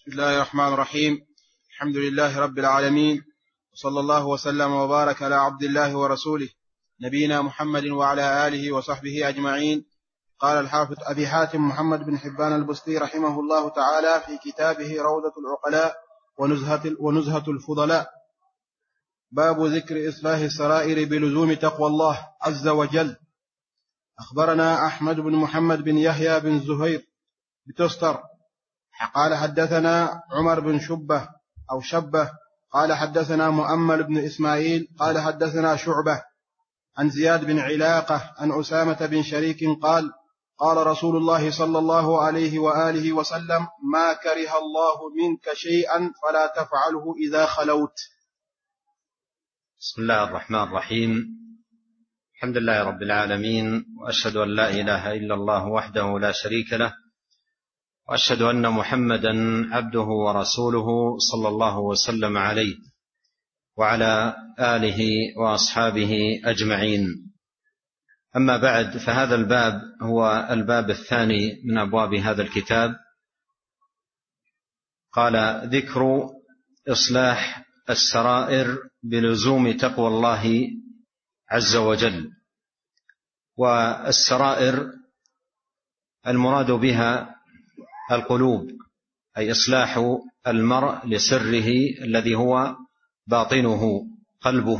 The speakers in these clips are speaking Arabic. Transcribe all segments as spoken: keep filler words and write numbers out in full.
بسم الله الرحمن الرحيم. الحمد لله رب العالمين، وصلى الله وسلم وبارك على عبد الله ورسوله نبينا محمد وعلى آله وصحبه أجمعين. قال الحافظ أبي حاتم محمد بن حبان البستي رحمه الله تعالى في كتابه روضة العقلاء ونزهة, ونزهة الفضلاء: باب ذكر إصلاح السرائر بلزوم تقوى الله عز وجل. أخبرنا أحمد بن محمد بن يحيى بن زهير بتستر قال حدثنا عمر بن شبه أو شبه قال حدثنا مؤمل بن إسماعيل قال حدثنا شعبة عن زياد بن علاقة عن أسامة بن شريك قال: قال رسول الله صلى الله عليه وآله وسلم: ما كره الله منك شيئا فلا تفعله إذا خلوت. بسم الله الرحمن الرحيم. الحمد لله رب العالمين، وأشهد أن لا إله إلا الله وحده لا شريك له، وأشهد أن محمدا عبده ورسوله صلى الله وسلم عليه وعلى آله وأصحابه أجمعين. أما بعد، فهذا الباب هو الباب الثاني من أبواب هذا الكتاب. قال: ذكر إصلاح السرائر بلزوم تقوى الله عز وجل. والسرائر المراد بها القلوب، أي إصلاح المرء لسره الذي هو باطنه قلبه،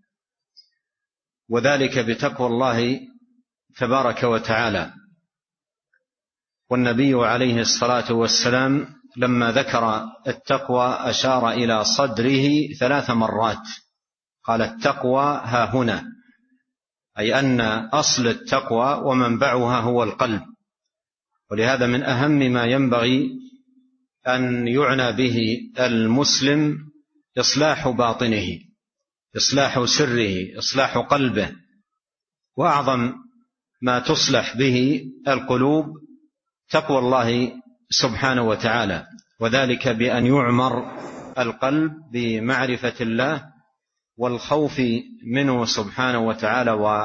وذلك بتقوى الله تبارك وتعالى. والنبي عليه الصلاة والسلام لما ذكر التقوى أشار إلى صدره ثلاث مرات، قال: التقوى ها هنا، أي أن أصل التقوى ومنبعها هو القلب. ولهذا من أهم ما ينبغي أن يعنى به المسلم إصلاح باطنه، إصلاح سره، إصلاح قلبه. وأعظم ما تصلح به القلوب تقوى الله سبحانه وتعالى، وذلك بأن يعمر القلب بمعرفة الله والخوف منه سبحانه وتعالى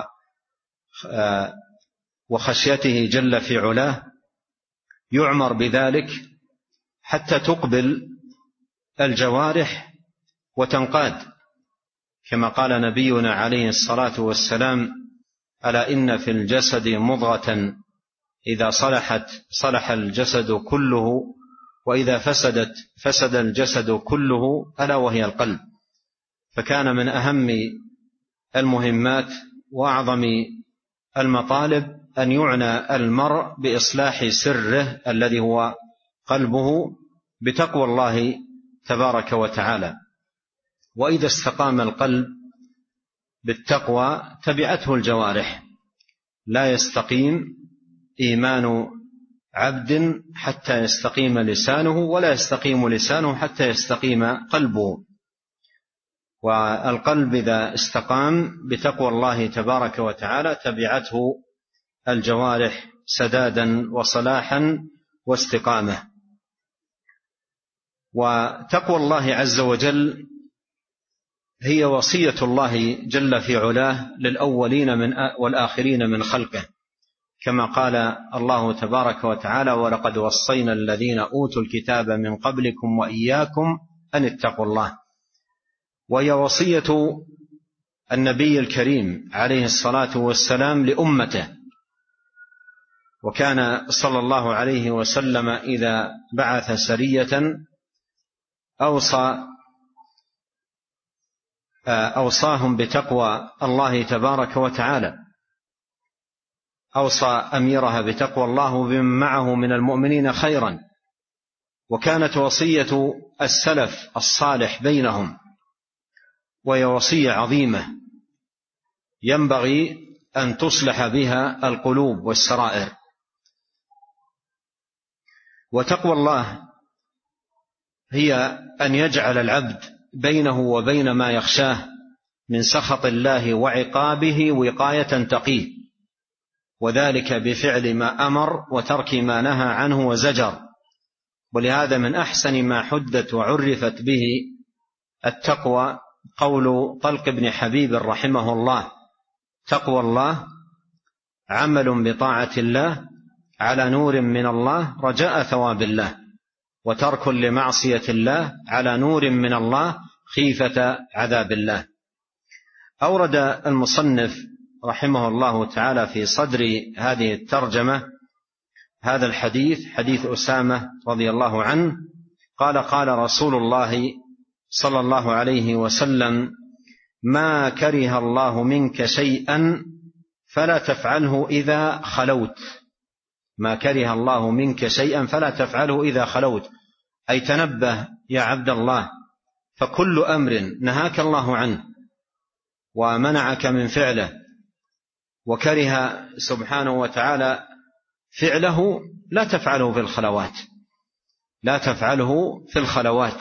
وخشيته جل في علاه. يعمر بذلك حتى تقبل الجوارح وتنقاد، كما قال نبينا عليه الصلاة والسلام: ألا إن في الجسد مضغة إذا صلحت صلح الجسد كله، وإذا فسدت فسد الجسد كله، ألا وهي القلب. فكان من أهم المهمات وأعظم المطالب أن يعنى المرء بإصلاح سره الذي هو قلبه بتقوى الله تبارك وتعالى. وإذا استقام القلب بالتقوى تبعته الجوارح. لا يستقيم إيمان عبد حتى يستقيم لسانه، ولا يستقيم لسانه حتى يستقيم قلبه. والقلب إذا استقام بتقوى الله تبارك وتعالى تبعته الجوارح سدادا وصلاحا واستقامة. وتقوى الله عز وجل هي وصية الله جل في علاه للأولين من والآخرين من خلقه، كما قال الله تبارك وتعالى: ولقد وصينا الذين أوتوا الكتاب من قبلكم وإياكم أن اتقوا الله. وهي وصية النبي الكريم عليه الصلاة والسلام لأمته. وكان صلى الله عليه وسلم إذا بعث سرية أوصى أوصاهم بتقوى الله تبارك وتعالى، أوصى أميرها بتقوى الله وبمن معه من المؤمنين خيرا. وكانت وصية السلف الصالح بينهم، وهي وصية عظيمة ينبغي أن تصلح بها القلوب والسرائر. وتقوى الله هي أن يجعل العبد بينه وبين ما يخشاه من سخط الله وعقابه وقاية تقيه، وذلك بفعل ما أمر وترك ما نهى عنه وزجر. ولهذا من أحسن ما حدت وعرفت به التقوى قول طلق بن حبيب رحمه الله: تقوى الله عمل بطاعة الله على نور من الله رجاء ثواب الله. وترك لمعصية الله على نور من الله خيفة عذاب الله. أورد المصنف رحمه الله تعالى في صدر هذه الترجمة هذا الحديث، حديث أسامة رضي الله عنه قال: قال رسول الله صلى الله عليه وسلم: ما كره الله منك شيئا فلا تفعله إذا خلوت. ما كره الله منك شيئا فلا تفعله إذا خلوت، أي تنبه يا عبد الله، فكل أمر نهاك الله عنه ومنعك من فعله وكره سبحانه وتعالى فعله لا تفعله في الخلوات، لا تفعله في الخلوات.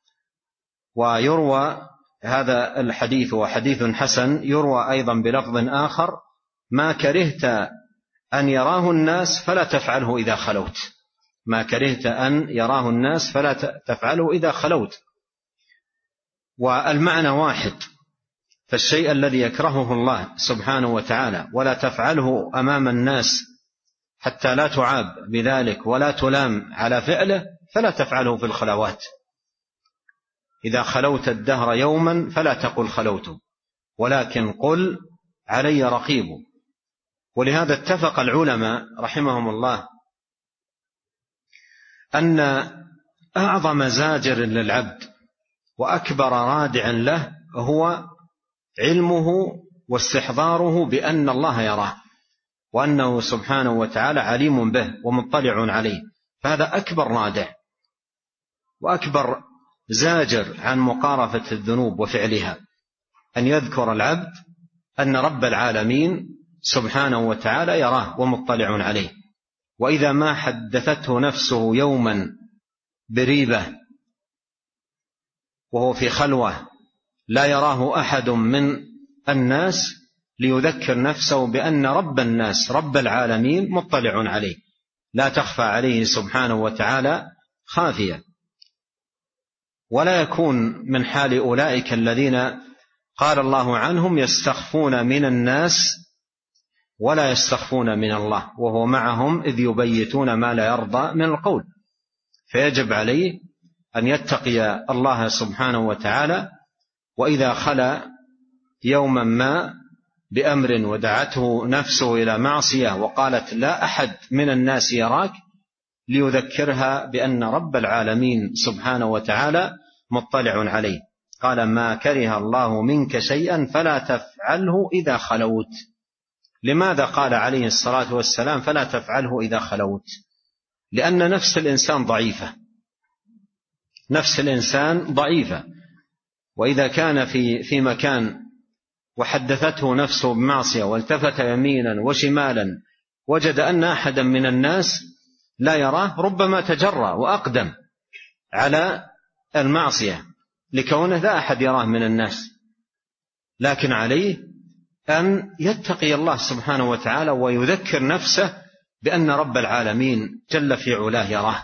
ويروى هذا الحديث وحديث حسن يروى أيضا بلفظ آخر: ما كرهت أن يراه الناس فلا تفعله إذا خلوت. ما كرهت أن يراه الناس فلا تفعله إذا خلوت. والمعنى واحد، فالشيء الذي يكرهه الله سبحانه وتعالى ولا تفعله أمام الناس حتى لا تعاب بذلك ولا تلام على فعله فلا تفعله في الخلوات. إذا خلوت الدهر يوما فلا تقل خلوت، ولكن قل علي رقيب. ولهذا اتفق العلماء رحمهم الله أن أعظم زاجر للعبد وأكبر رادع له هو علمه واستحضاره بأن الله يراه وأنه سبحانه وتعالى عليم به ومطلع عليه. فهذا أكبر رادع وأكبر زاجر عن مقارفة الذنوب وفعلها، أن يذكر العبد أن رب العالمين سبحانه وتعالى يراه ومطلع عليه. وإذا ما حدثته نفسه يوما بريبة وهو في خلوة لا يراه أحد من الناس ليذكر نفسه بأن رب الناس رب العالمين مطلع عليه، لا تخفى عليه سبحانه وتعالى خافية. ولا يكون من حال أولئك الذين قال الله عنهم يستخفون من الناس ولا يستخفون من الله وهو معهم إذ يبيتون ما لا يرضى من القول. فيجب عليه أن يتقي الله سبحانه وتعالى، وإذا خلا يوما ما بأمر ودعته نفسه إلى معصية وقالت لا أحد من الناس يراك، ليذكرها بأن رب العالمين سبحانه وتعالى مطلع عليه. قال: ما كره الله منك شيئا فلا تفعله إذا خلوت. لماذا قال عليه الصلاة والسلام فلا تفعله إذا خلوت؟ لأن نفس الإنسان ضعيفة، نفس الإنسان ضعيفة، وإذا كان في في مكان وحدثته نفسه بمعصية والتفت يمينا وشمالا وجد أن أحدا من الناس لا يراه، ربما تجرأ وأقدم على المعصية لكونه لا أحد يراه من الناس. لكن عليه أن يتقي الله سبحانه وتعالى ويذكر نفسه بأن رب العالمين جل في علاه يراه.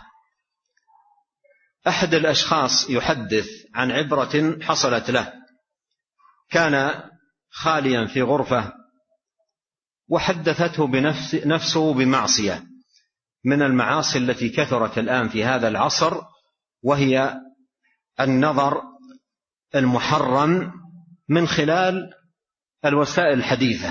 أحد الأشخاص يحدث عن عبرة حصلت له. كان خاليا في غرفة وحدثته بنفس نفسه بمعصية من المعاصي التي كثرت الآن في هذا العصر، وهي النظر المحرم من خلال الوسائل الحديثة،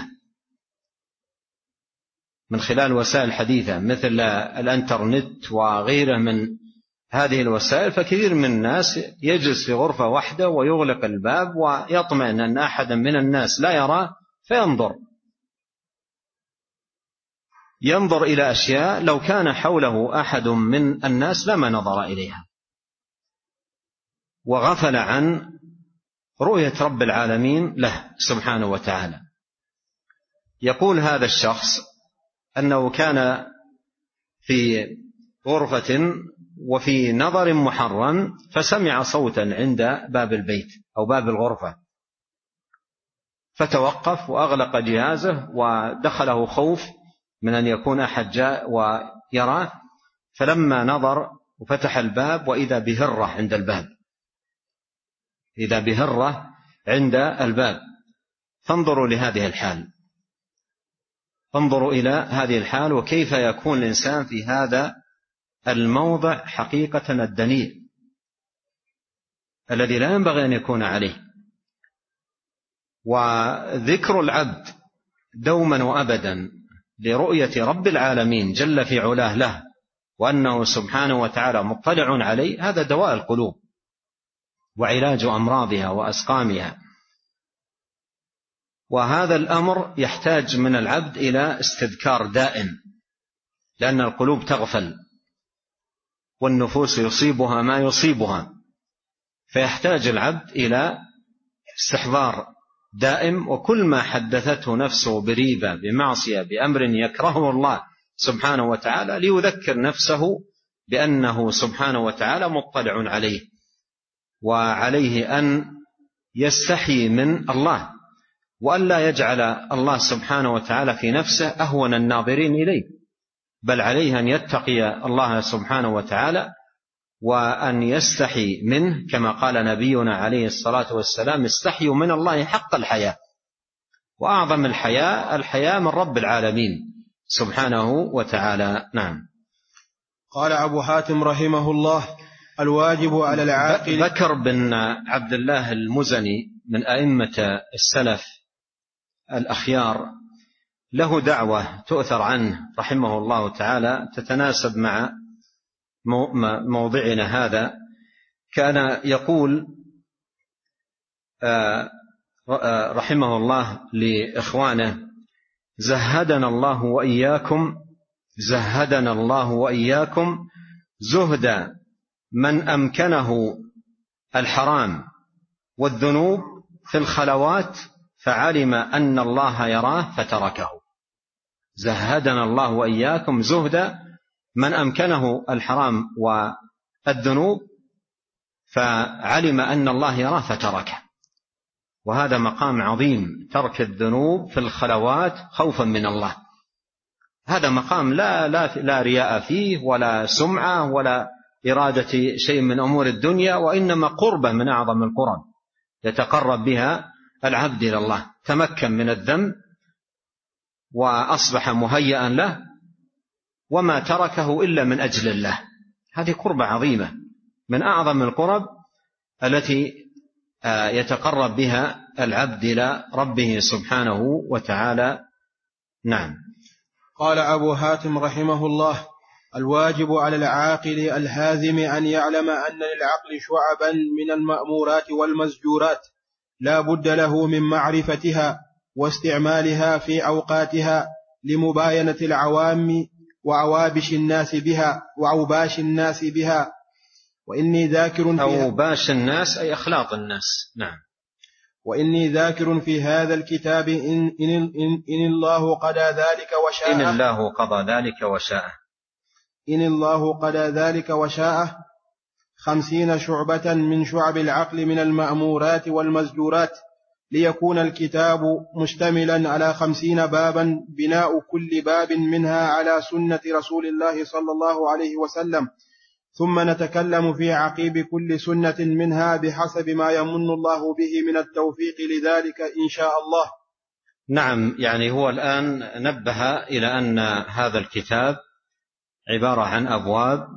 من خلال وسائل حديثة مثل الانترنت وغيره من هذه الوسائل. فكثير من الناس يجلس في غرفة واحدة ويغلق الباب ويطمئن أن أحدا من الناس لا يراه، فينظر ينظر إلى أشياء لو كان حوله أحد من الناس لما نظر إليها، وغفل عن رؤية رب العالمين له سبحانه وتعالى. يقول هذا الشخص أنه كان في غرفة وفي نظر محرم، فسمع صوتا عند باب البيت أو باب الغرفة، فتوقف وأغلق جهازه ودخله خوف من أن يكون أحد جاء ويراه. فلما نظر وفتح الباب وإذا بهرة عند الباب، إذا بهرة عند الباب. فانظروا لهذه الحال، انظروا إلى هذه الحال، وكيف يكون الإنسان في هذا الموضع حقيقة الدنيء الذي لا ينبغي أن يكون عليه. وذكر العبد دوما وأبدا لرؤية رب العالمين جل في علاه له وأنه سبحانه وتعالى مطلع عليه، هذا دواء القلوب وعلاج أمراضها وأسقامها. وهذا الأمر يحتاج من العبد إلى استذكار دائم، لأن القلوب تغفل والنفوس يصيبها ما يصيبها، فيحتاج العبد إلى استحضار دائم، وكل ما حدثته نفسه بريبة بمعصية بأمر يكرهه الله سبحانه وتعالى ليذكر نفسه بأنه سبحانه وتعالى مطلع عليه، وعليه أن يستحي من الله، وأن لا يجعل الله سبحانه وتعالى في نفسه أهون الناظرين إليه، بل عليه أن يتقي الله سبحانه وتعالى وأن يستحي منه، كما قال نبينا عليه الصلاة والسلام: استحيوا من الله حق الحياء. وأعظم الحياء الحياء من رب العالمين سبحانه وتعالى. نعم. قال أبو حاتم رحمه الله: الواجب على العاقل. بكر بن عبد الله المزني من أئمة السلف الأخيار له دعوة تؤثر عنه رحمه الله تعالى تتناسب مع موضعنا هذا. كان يقول رحمه الله لإخوانه: زهدنا الله وإياكم زهدنا الله وإياكم زهد من أمكنه الحرام والذنوب في الخلوات فعلم أن الله يراه فتركه. زهدنا الله وإياكم زهد من أمكنه الحرام والذنوب فعلم أن الله يراه فتركه. وهذا مقام عظيم، ترك الذنوب في الخلوات خوفا من الله. هذا مقام لا, لا, لا رياء فيه ولا سمعة ولا إرادة شيء من أمور الدنيا، وإنما قربة من أعظم القرب يتقرب بها العبد إلى الله. تمكن من الذنب وأصبح مهيئا له وما تركه إلا من أجل الله. هذه قربة عظيمة من أعظم القرب التي يتقرب بها العبد إلى ربه سبحانه وتعالى. نعم. قال أبو حاتم رحمه الله: الواجب على العاقل الهازم أن يعلم أن للعقل شعبا من المأمورات والمزجورات لا بد له من معرفتها واستعمالها في أوقاتها لمباينة العوام وعوابش الناس بها وعوباش الناس بها. وإني ذاكر أو عوباش الناس أي أخلاق الناس. نعم. وإني ذاكر في هذا الكتاب إن, إن, إن, إن الله قضى ذلك وشاء إن الله قضى ذلك وشاء إن الله قضى ذلك وشاء خمسين شعبة من شعب العقل من المأمورات والمزجورات، ليكون الكتاب مشتملا على خمسين بابا، بناء كل باب منها على سنة رسول الله صلى الله عليه وسلم، ثم نتكلم في عقيب كل سنة منها بحسب ما يمن الله به من التوفيق لذلك إن شاء الله. نعم. يعني هو الآن نبه إلى أن هذا الكتاب عبارة عن أبواب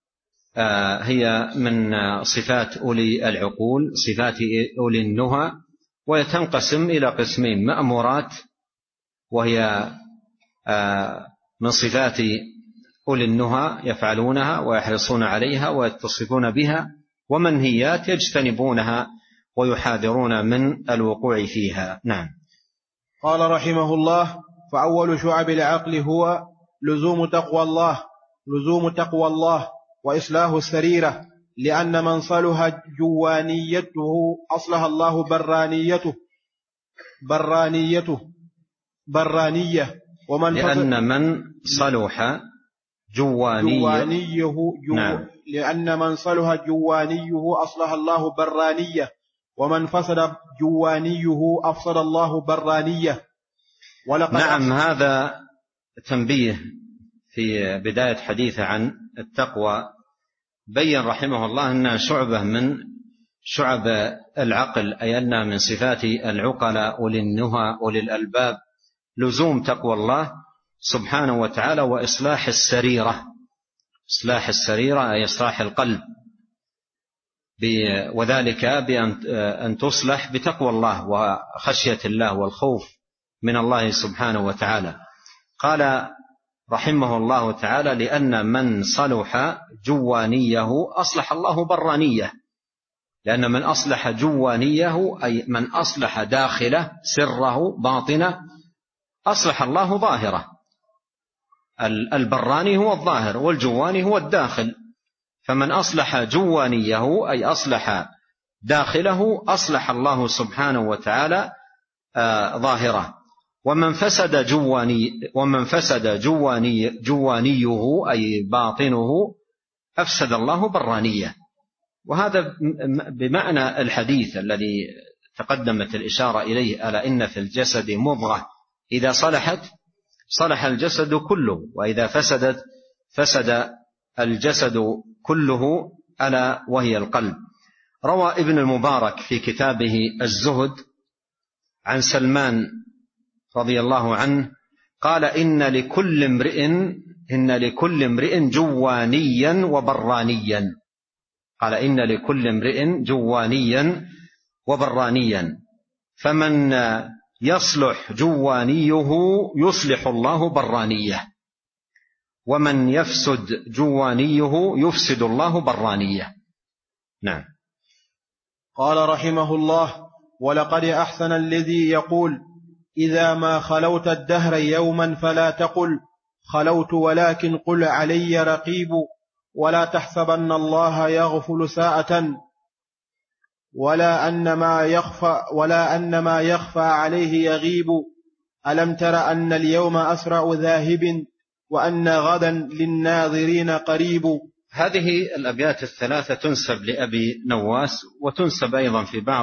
هي من صفات أولي العقول، صفات أولي النهى، ويتنقسم إلى قسمين: مأمورات وهي من صفات أولي النهى يفعلونها ويحرصون عليها ويتصفون بها، ومنهيات يجتنبونها ويحاذرون من الوقوع فيها. نعم. قال رحمه الله: فأول شعب العقل هو لزوم تقوى الله لزوم تقوى الله وإصلاح السريرة، لأن من صلح جوانيته أصلح الله برانيته برانيته برانية ومن لأن من صلح جوانيه, جوانيه جو نعم. لأن من صلح جوانيه أصلح الله برانية، ومن فسد جوانيه أفسد الله برانية. نعم. هذا تنبيه في بداية حديث عن التقوى. بين رحمه الله أنها شعبة من شعب العقل، أي أنها من صفات العقلاء أولي النهى أولي الألباب، لزوم تقوى الله سبحانه وتعالى وإصلاح السريرة. إصلاح السريرة أي إصلاح القلب، وذلك بأن تصلح بتقوى الله وخشية الله والخوف من الله سبحانه وتعالى. قال رحمه الله تعالى: لأن من صلح جوانيه أصلح الله برانيه. لأن من أصلح جوانيه أي من أصلح داخله سره باطنه أصلح الله ظاهره. البراني هو الظاهر والجواني هو الداخل، فمن أصلح جوانيه أي أصلح داخله أصلح الله سبحانه وتعالى ظاهره. ومن فسد جواني ومن فسد جواني جوانيه أي باطنه أفسد الله برانيه. وهذا بمعنى الحديث الذي تقدمت الإشارة إليه: ألا إن في الجسد مضغة إذا صلحت صلح الجسد كله وإذا فسدت فسد الجسد كله، ألا وهي القلب. روى ابن المبارك في كتابه الزهد عن سلمان رضي الله عنه قال: إن لكل امرئ إن لكل امرئ جوانيا وبرانيا. قال: إن لكل امرئ جوانيا وبرانيا، فمن يصلح جوانيه يصلح الله برانيه، ومن يفسد جوانيه يفسد الله برانيه. نعم. قال رحمه الله: ولقد أحسن الذي يقول: إذا ما خلوت الدهر يوما فلا تقل خلوت، ولكن قل علي رقيب، ولا تحسبن الله يغفل ساعة، ولا أن ما يخفى ولا أن ما يخفى عليه يغيب. ألم تر أن اليوم أسرع ذاهب، وأن غدا للناظرين قريب. هذه الأبيات الثلاثة تنسب لأبي نواس، وتنسب أيضا في بعض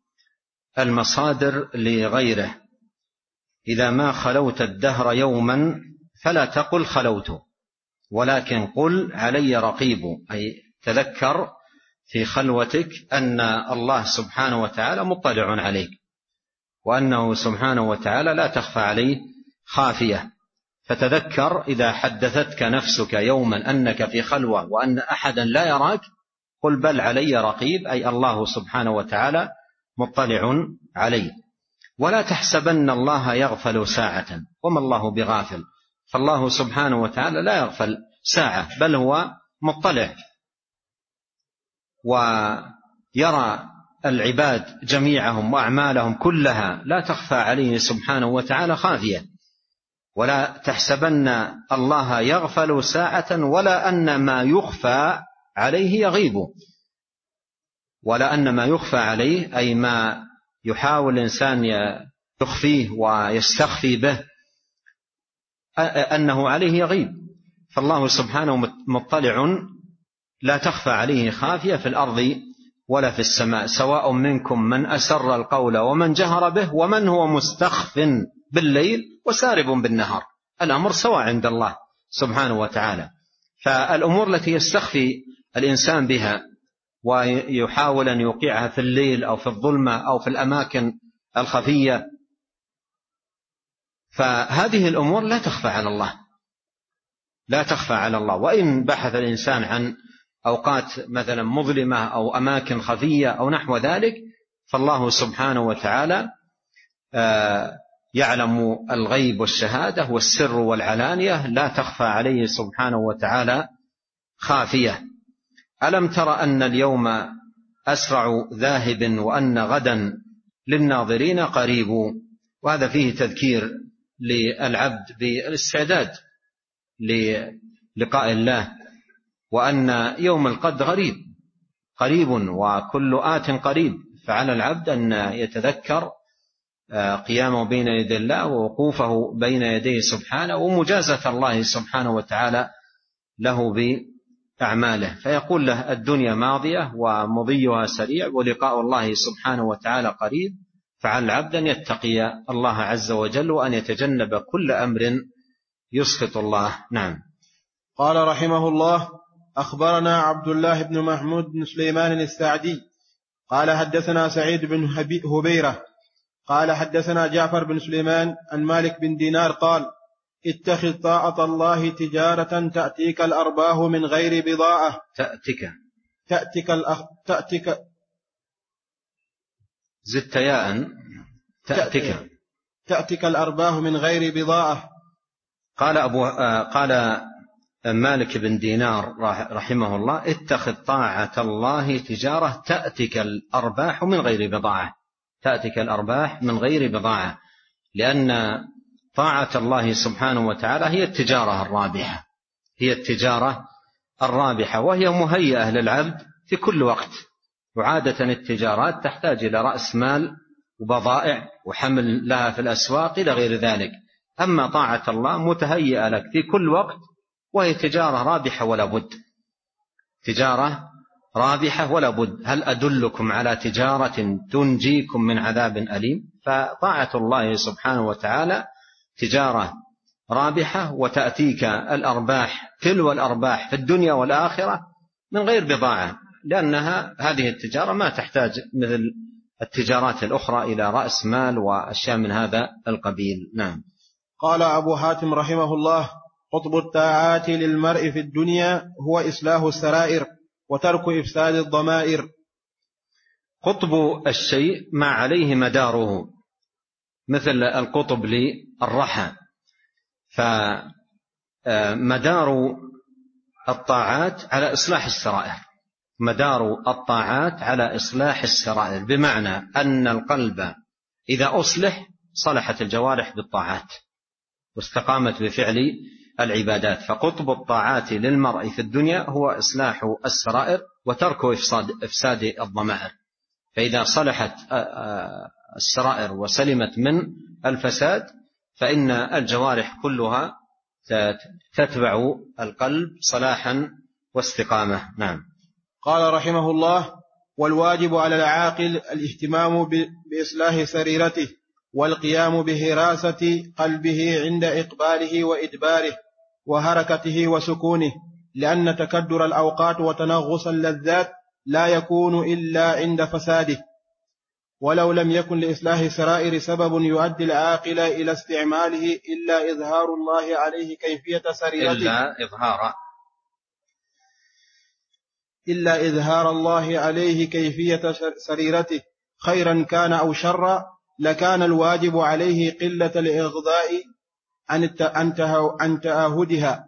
المصادر لغيره: إذا ما خلوت الدهر يوما فلا تقل خلوت، ولكن قل علي رقيب، أي تذكر في خلوتك أن الله سبحانه وتعالى مطلع عليك، وأنه سبحانه وتعالى لا تخفى عليه خافية. فتذكر إذا حدثتك نفسك يوما أنك في خلوة وأن أحدا لا يراك، قل بل علي رقيب، أي الله سبحانه وتعالى مطلع عليه. ولا تحسبن الله يغفل ساعة، وما الله بغافل، فالله سبحانه وتعالى لا يغفل ساعة، بل هو مطلع ويرى العباد جميعهم وأعمالهم كلها، لا تخفى عليه سبحانه وتعالى خافية. ولا تحسبن الله يغفل ساعة، ولا أن ما يخفى عليه يغيب. ولا أن ما يخفى عليه أي ما يحاول الإنسان يخفيه ويستخفي به أنه عليه يغيب، فالله سبحانه مطلع لا تخفى عليه خافية في الأرض ولا في السماء. سواء منكم من أسر القول ومن جهر به، ومن هو مستخف بالليل وسارب بالنهار. الأمر سواء عند الله سبحانه وتعالى. فالأمور التي يستخفي الإنسان بها ويحاول أن يوقعها في الليل أو في الظلمة أو في الأماكن الخفية، فهذه الأمور لا تخفى على الله، لا تخفى على الله. وإن بحث الإنسان عن أوقات مثلا مظلمة أو أماكن خفية أو نحو ذلك، فالله سبحانه وتعالى يعلم الغيب والشهادة والسر والعلانية، لا تخفى عليه سبحانه وتعالى خافية. ألم تر أن اليوم أسرع ذاهب، وأن غدا للناظرين قريب. وهذا فيه تذكير للعبد بالاستعداد للقاء الله، وأن يوم القد غريب قريب وكل آت قريب. فعلى العبد أن يتذكر قيامه بين يدي الله ووقوفه بين يديه سبحانه، ومجازة الله سبحانه وتعالى له بأعماله، فيقول له الدنيا ماضية ومضيها سريع، ولقاء الله سبحانه وتعالى قريب. فعلى العبد أن يتقي الله عز وجل، وأن يتجنب كل أمر يسخط الله. نعم. قال رحمه الله: أخبرنا عبد الله بن محمود بن سليمان السعدي قال حدثنا سعيد بن هبيرة قال حدثنا جعفر بن سليمان عن مالك بن دينار قال: اتخذ طاعة الله تجارة تأتيك الأرباح من غير بضاعة. تأتيك تأتيك الأخ... تأتيك زدت ياء. تأتيك تأتيك الأرباح من غير بضاعة. قال أبو قال مالك بن دينار رحمه الله: اتخذ طاعة الله تجارة تأتيك الأرباح من غير بضاعة. تأتيك الأرباح من غير بضاعة، لأن طاعة الله سبحانه وتعالى هي التجارة الرابحة، هي التجارة الرابحة، وهي مهيئة للعبد في كل وقت. وعادة التجارات تحتاج إلى رأس مال وبضائع وحمل لها في الأسواق إلى غير ذلك. أما طاعة الله متهيئة لك في كل وقت، وهي تجارة رابحة ولا بد، تجارة رابحة ولا بد. هل أدلكم على تجارة تنجيكم من عذاب أليم؟ فطاعة الله سبحانه وتعالى تجارة رابحة، وتأتيك الأرباح تلو الأرباح في الدنيا والآخرة من غير بضاعة، لأنها هذه التجارة ما تحتاج مثل التجارات الأخرى إلى رأس مال وأشياء من هذا القبيل. نعم. قال أبو حاتم رحمه الله: قطب الطاعات للمرء في الدنيا هو إصلاح السرائر وترك إفساد الضمائر. قطب الشيء ما عليه مداره، مثل القطب للرحى، فمدار الطاعات على إصلاح السرائر، مدار الطاعات على إصلاح السرائر، بمعنى أن القلب إذا أصلح صلحت الجوارح بالطاعات واستقامت بفعل العبادات. فقطب الطاعات للمرء في الدنيا هو إصلاح السرائر وترك إفساد, إفساد الضمائر. فإذا صلحت السرائر وسلمت من الفساد فإن الجوارح كلها تتبع القلب صلاحا واستقامة. نعم. قال رحمه الله: والواجب على العاقل الاهتمام بإصلاح سريرته والقيام بحراسة قلبه عند إقباله وإدباره وحركته وسكونه، لأن تكدر الأوقات وتنغص اللذات لا يكون إلا عند فساده. ولو لم يكن لإصلاح السرائر سبب يؤدي العاقل إلى استعماله إلا إظهار الله عليه كيفية سريرته إلا إظهار إلا إظهار الله عليه كيفية سريرته خيرا كان أو شرا، لكان الواجب عليه قلة الإغضاء عن تآهدها.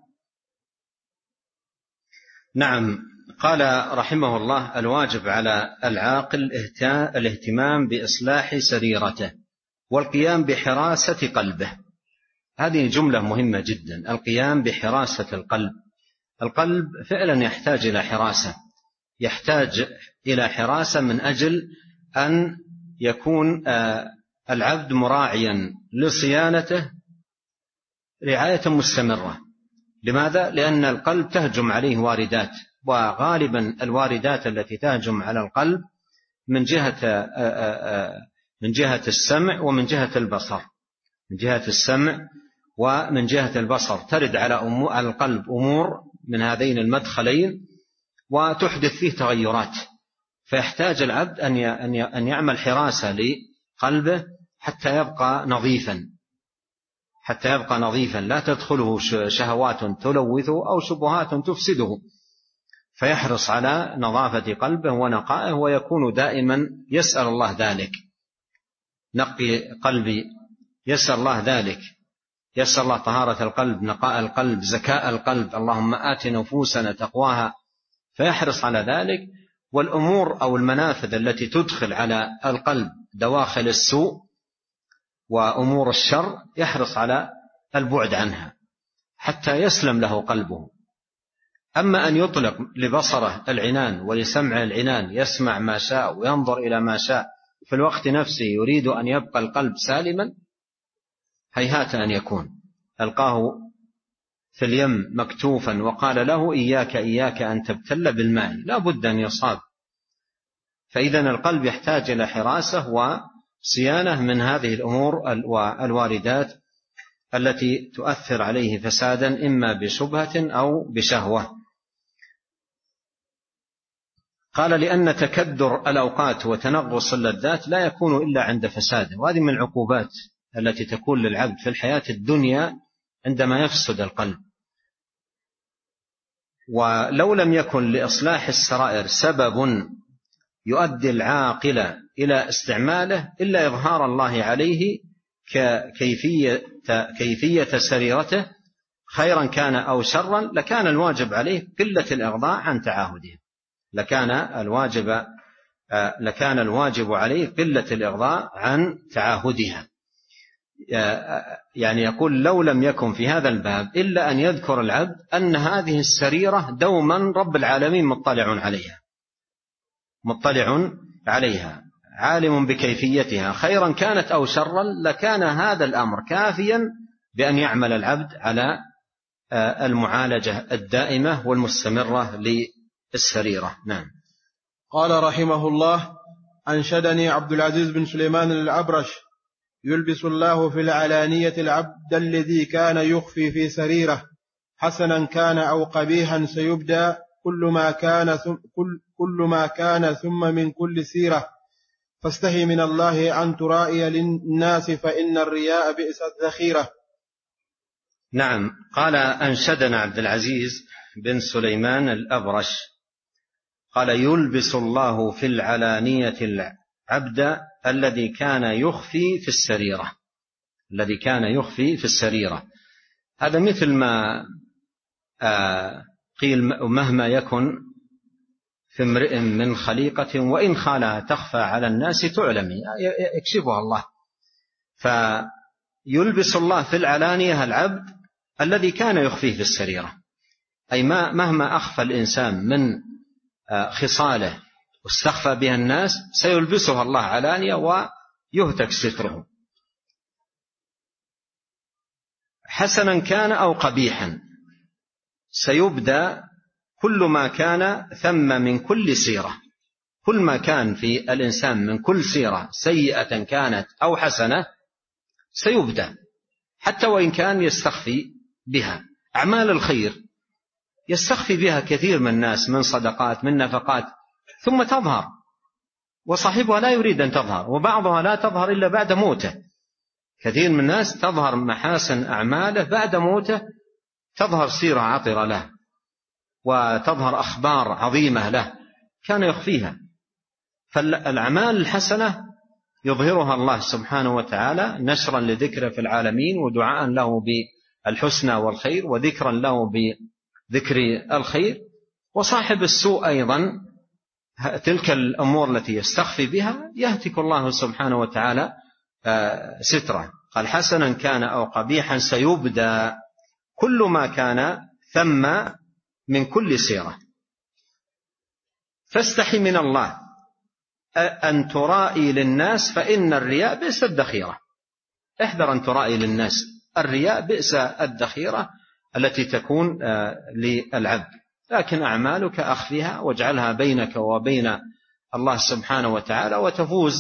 نعم. قال رحمه الله: الواجب على العاقل الاهتمام بإصلاح سريرته والقيام بحراسة قلبه. هذه جملة مهمة جدا، القيام بحراسة القلب. القلب فعلا يحتاج إلى حراسة، يحتاج إلى حراسة من أجل أن يكون العبد مراعيا لصيانته رعاية مستمرة. لماذا؟ لأن القلب تهجم عليه واردات، وغالبا الواردات التي تهجم على القلب من جهة من جهة السمع ومن جهة البصر، من جهة السمع ومن جهة البصر ترد على القلب أمور من هذين المدخلين وتحدث فيه تغيرات. فيحتاج العبد أن يعمل حراسة لقلبه حتى يبقى نظيفا، حتى يبقى نظيفا لا تدخله شهوات تلوثه أو شبهات تفسده، فيحرص على نظافة قلبه ونقائه، ويكون دائما يسأل الله ذلك. نقي قلبي، يسأل الله ذلك، يسأل الله طهارة القلب، نقاء القلب، زكاء القلب، اللهم آت نفوسنا تقواها، فيحرص على ذلك. والأمور أو المنافذ التي تدخل على القلب دواخل السوء وأمور الشر يحرص على البعد عنها حتى يسلم له قلبه. أما أن يطلق لبصره العنان ولسمع العنان، يسمع ما شاء وينظر إلى ما شاء، في الوقت نفسه يريد أن يبقى القلب سالما، هيهات أن يكون. ألقاه في اليم مكتوفا وقال له: إياك إياك أن تبتل بالماء، لا بد أن يصاب. فإذن القلب يحتاج إلى حراسة وصيانة من هذه الأمور الواردات التي تؤثر عليه فسادا إما بشبهة أو بشهوة. قال: لأن تكدر الأوقات وتنغص اللذات لا يكون إلا عند فساده. وهذه من العقوبات التي تكون للعبد في الحياة الدنيا، عندما يفسد القلب. ولو لم يكن لإصلاح السرائر سبب يؤدي العاقل إلى استعماله إلا إظهار الله عليه ككيفية كيفية سريرته خيرا كان أو شرا، لكان الواجب عليه قلة الإغضاء عن تعاهده، لكان الواجب لكان الواجب عليه قلة الإغضاء عن تعاهدها. يعني يقول لو لم يكن في هذا الباب إلا أن يذكر العبد أن هذه السريرة دوما رب العالمين مطلع عليها مطلع عليها عالم بكيفيتها خيرا كانت أو شرا، لكان هذا الأمر كافيا بأن يعمل العبد على المعالجة الدائمة والمستمرة للسريرة. نعم. قال رحمه الله: أنشدني عبد العزيز بن سليمان الأبرش: يلبس الله في العلانية العبد الذي كان يخفي في سريرة، حسنا كان أو قبيحا سيبدى كل ما كان ثم كل, كل ما كان ثم من كل سيرة، فاستحي من الله أن ترائي للناس فإن الرياء بئس الذخيرة. نعم. قال: أنشدنا عبد العزيز بن سليمان الأبرش قال: يلبس الله في العلانية العبد الذي كان يخفي في السريرة الذي كان يخفي في السريرة. هذا مثل ما قيل: مهما يكن في امرئ من خليقة وإن خالها تخفى على الناس تعلم، يكشفها الله. فيلبس الله في العلانية العبد الذي كان يخفيه في السريرة، أي ما مهما أخفى الإنسان من خصاله واستخفى بها الناس سيلبسها الله علانية ويهتك ستره، حسنا كان أو قبيحا سيبدى كل ما كان ثم من كل سيرة. كل ما كان في الإنسان من كل سيرة سيئة كانت أو حسنة سيبدى، حتى وإن كان يستخفي بها. أعمال الخير يستخفي بها كثير من الناس من صدقات من نفقات، ثم تظهر وصاحبها لا يريد أن تظهر، وبعضها لا تظهر إلا بعد موته. كثير من الناس تظهر محاسن أعماله بعد موته، تظهر سيرة عطرة له وتظهر أخبار عظيمة له كان يخفيها. فالأعمال الحسنة يظهرها الله سبحانه وتعالى نشرا لذكره في العالمين، ودعاء له بالحسنى والخير، وذكرا له بذكر الخير. وصاحب السوء أيضا تلك الأمور التي يستخفي بها يهتك الله سبحانه وتعالى ستره. قال: حسنا كان أو قبيحا سيبدى كل ما كان ثم من كل سيرة، فاستحي من الله أن ترائي للناس فإن الرياء بئس الذخيرة. احذر أن ترائي للناس، الرياء بئس الذخيرة التي تكون للعبد. لكن أعمالك أخفيها واجعلها بينك وبين الله سبحانه وتعالى، وتفوز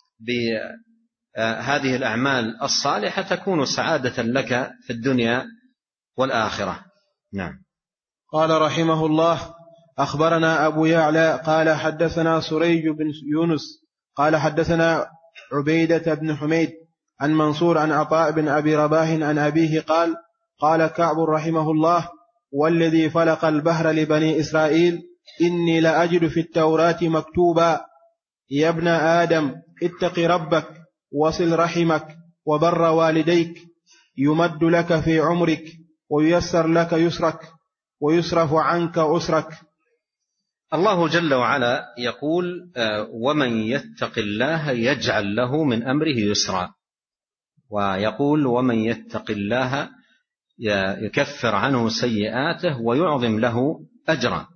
بهذه الأعمال الصالحة تكون سعادة لك في الدنيا والآخرة. نعم. قال رحمه الله: أخبرنا أبو يعلى قال حدثنا سريج بن يونس قال حدثنا عبيدة بن حميد عن منصور عن عطاء بن أبي رباح عن أبيه قال: قال كعب رحمه الله: والذي فلق البحر لبني إسرائيل إني لأجد في التوراة مكتوبا: يا ابن آدم اتق ربك وصل رحمك وبر والديك، يمد لك في عمرك وييسر لك يسرك ويصرف عنك أسرك. الله جل وعلا يقول: ومن يتق الله يجعل له من أمره يسرا، ويقول: ومن يتق الله يكفر عنه سيئاته ويعظم له أجرا.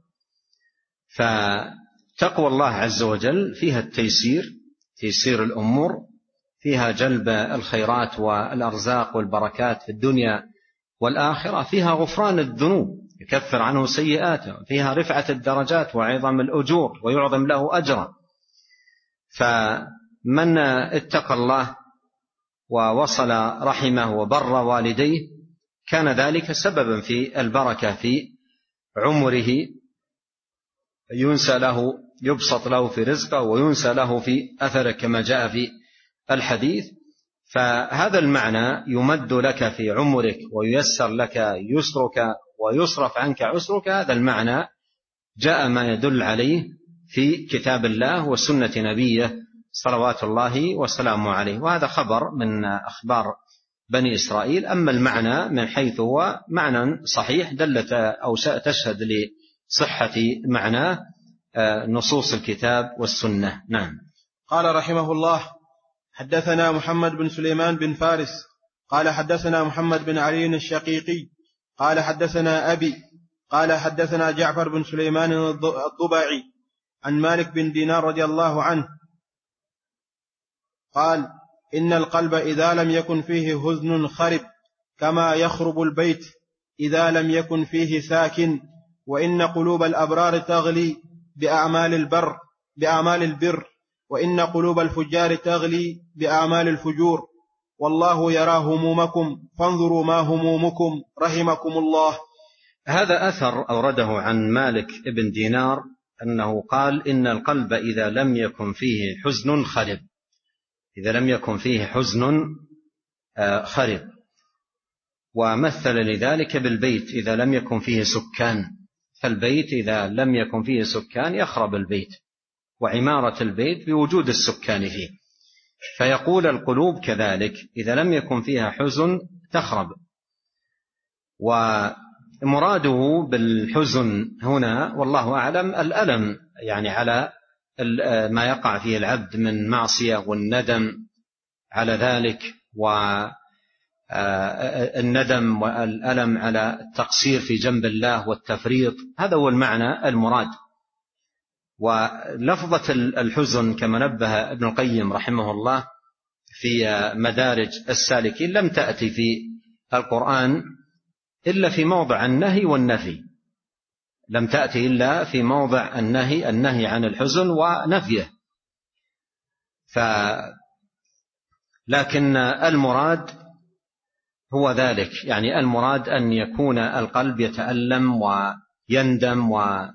فتقوى الله عز وجل فيها التيسير، تيسير الأمور، فيها جلب الخيرات والأرزاق والبركات في الدنيا والآخرة، فيها غفران الذنوب يكفر عنه سيئاته، فيها رفعة الدرجات وعظم الأجور ويعظم له أجرا. فمن اتقى الله ووصل رحمه وبر والديه كان ذلك سببا في البركة في عمره، ينسى له يبسط له في رزقه وينسى له في أثره كما جاء في الحديث. فهذا المعنى يمد لك في عمرك وييسر لك يسرك ويصرف عنك عسرك، هذا المعنى جاء ما يدل عليه في كتاب الله وسنة نبيه صلوات الله وسلامه عليه، وهذا خبر من أخبار بني إسرائيل. أما المعنى من حيث هو معنى صحيح دلت أو تشهد لصحة معناه نصوص الكتاب والسنة. نعم. قال رحمه الله: حدثنا محمد بن سليمان بن فارس قال حدثنا محمد بن علي الشقيقي قال حدثنا أبي قال حدثنا جعفر بن سليمان الضبعي عن مالك بن دينار رضي الله عنه قال: إن القلب إذا لم يكن فيه حزن خرب كما يخرب البيت إذا لم يكن فيه ساكن، وإن قلوب الأبرار تغلي بأعمال البر بأعمال البر وإن قلوب الفجار تغلي بأعمال الفجور، والله يرى همومكم فانظروا ما همومكم رحمكم الله. هذا أثر أورده عن مالك بن دينار أنه قال: إن القلب إذا لم يكن فيه حزن خرب، إذا لم يكن فيه حزن خرب، ومثل لذلك بالبيت إذا لم يكن فيه سكان، فالبيت إذا لم يكن فيه سكان يخرب البيت، وعمارة البيت بوجود السكان فيه. فيقول القلوب كذلك إذا لم يكن فيها حزن تخرب. ومراده بالحزن هنا والله أعلم الألم، يعني على ما يقع فيه العبد من معصية والندم على ذلك، والندم والألم على التقصير في جنب الله والتفريط، هذا هو المعنى المراد. ولفظة الحزن كما نبه ابن القيم رحمه الله في مدارج السالكين لم تأتي في القرآن إلا في موضع النهي والنفي، لم تأتي إلا في موضع النهي النهي عن الحزن ونفيه. ف لكن المراد هو ذلك، يعني المراد أن يكون القلب يتألم ويندم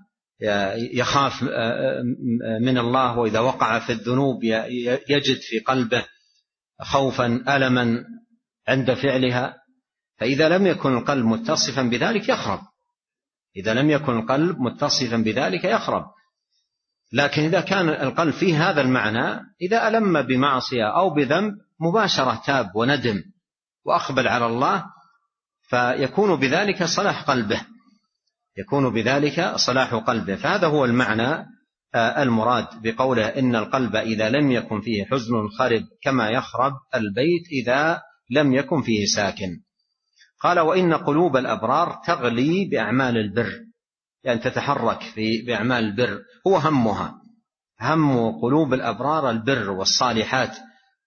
ويخاف من الله، وإذا وقع في الذنوب يجد في قلبه خوفا ألما عند فعلها. فإذا لم يكن القلب متصفا بذلك يخرب، إذا لم يكن القلب متصفا بذلك يخرب. لكن إذا كان القلب فيه هذا المعنى، إذا ألم بمعصية أو بذنب مباشرة تاب وندم وأقبل على الله، فيكون بذلك صلاح قلبه، يكون بذلك صلاح قلبه. فهذا هو المعنى المراد بقوله إن القلب إذا لم يكن فيه حزن خرب كما يخرب البيت إذا لم يكن فيه ساكن. قال: وإن قلوب الأبرار تغلي بأعمال البر، يعني تتحرك في بأعمال البر، هو همها، هم قلوب الأبرار البر والصالحات،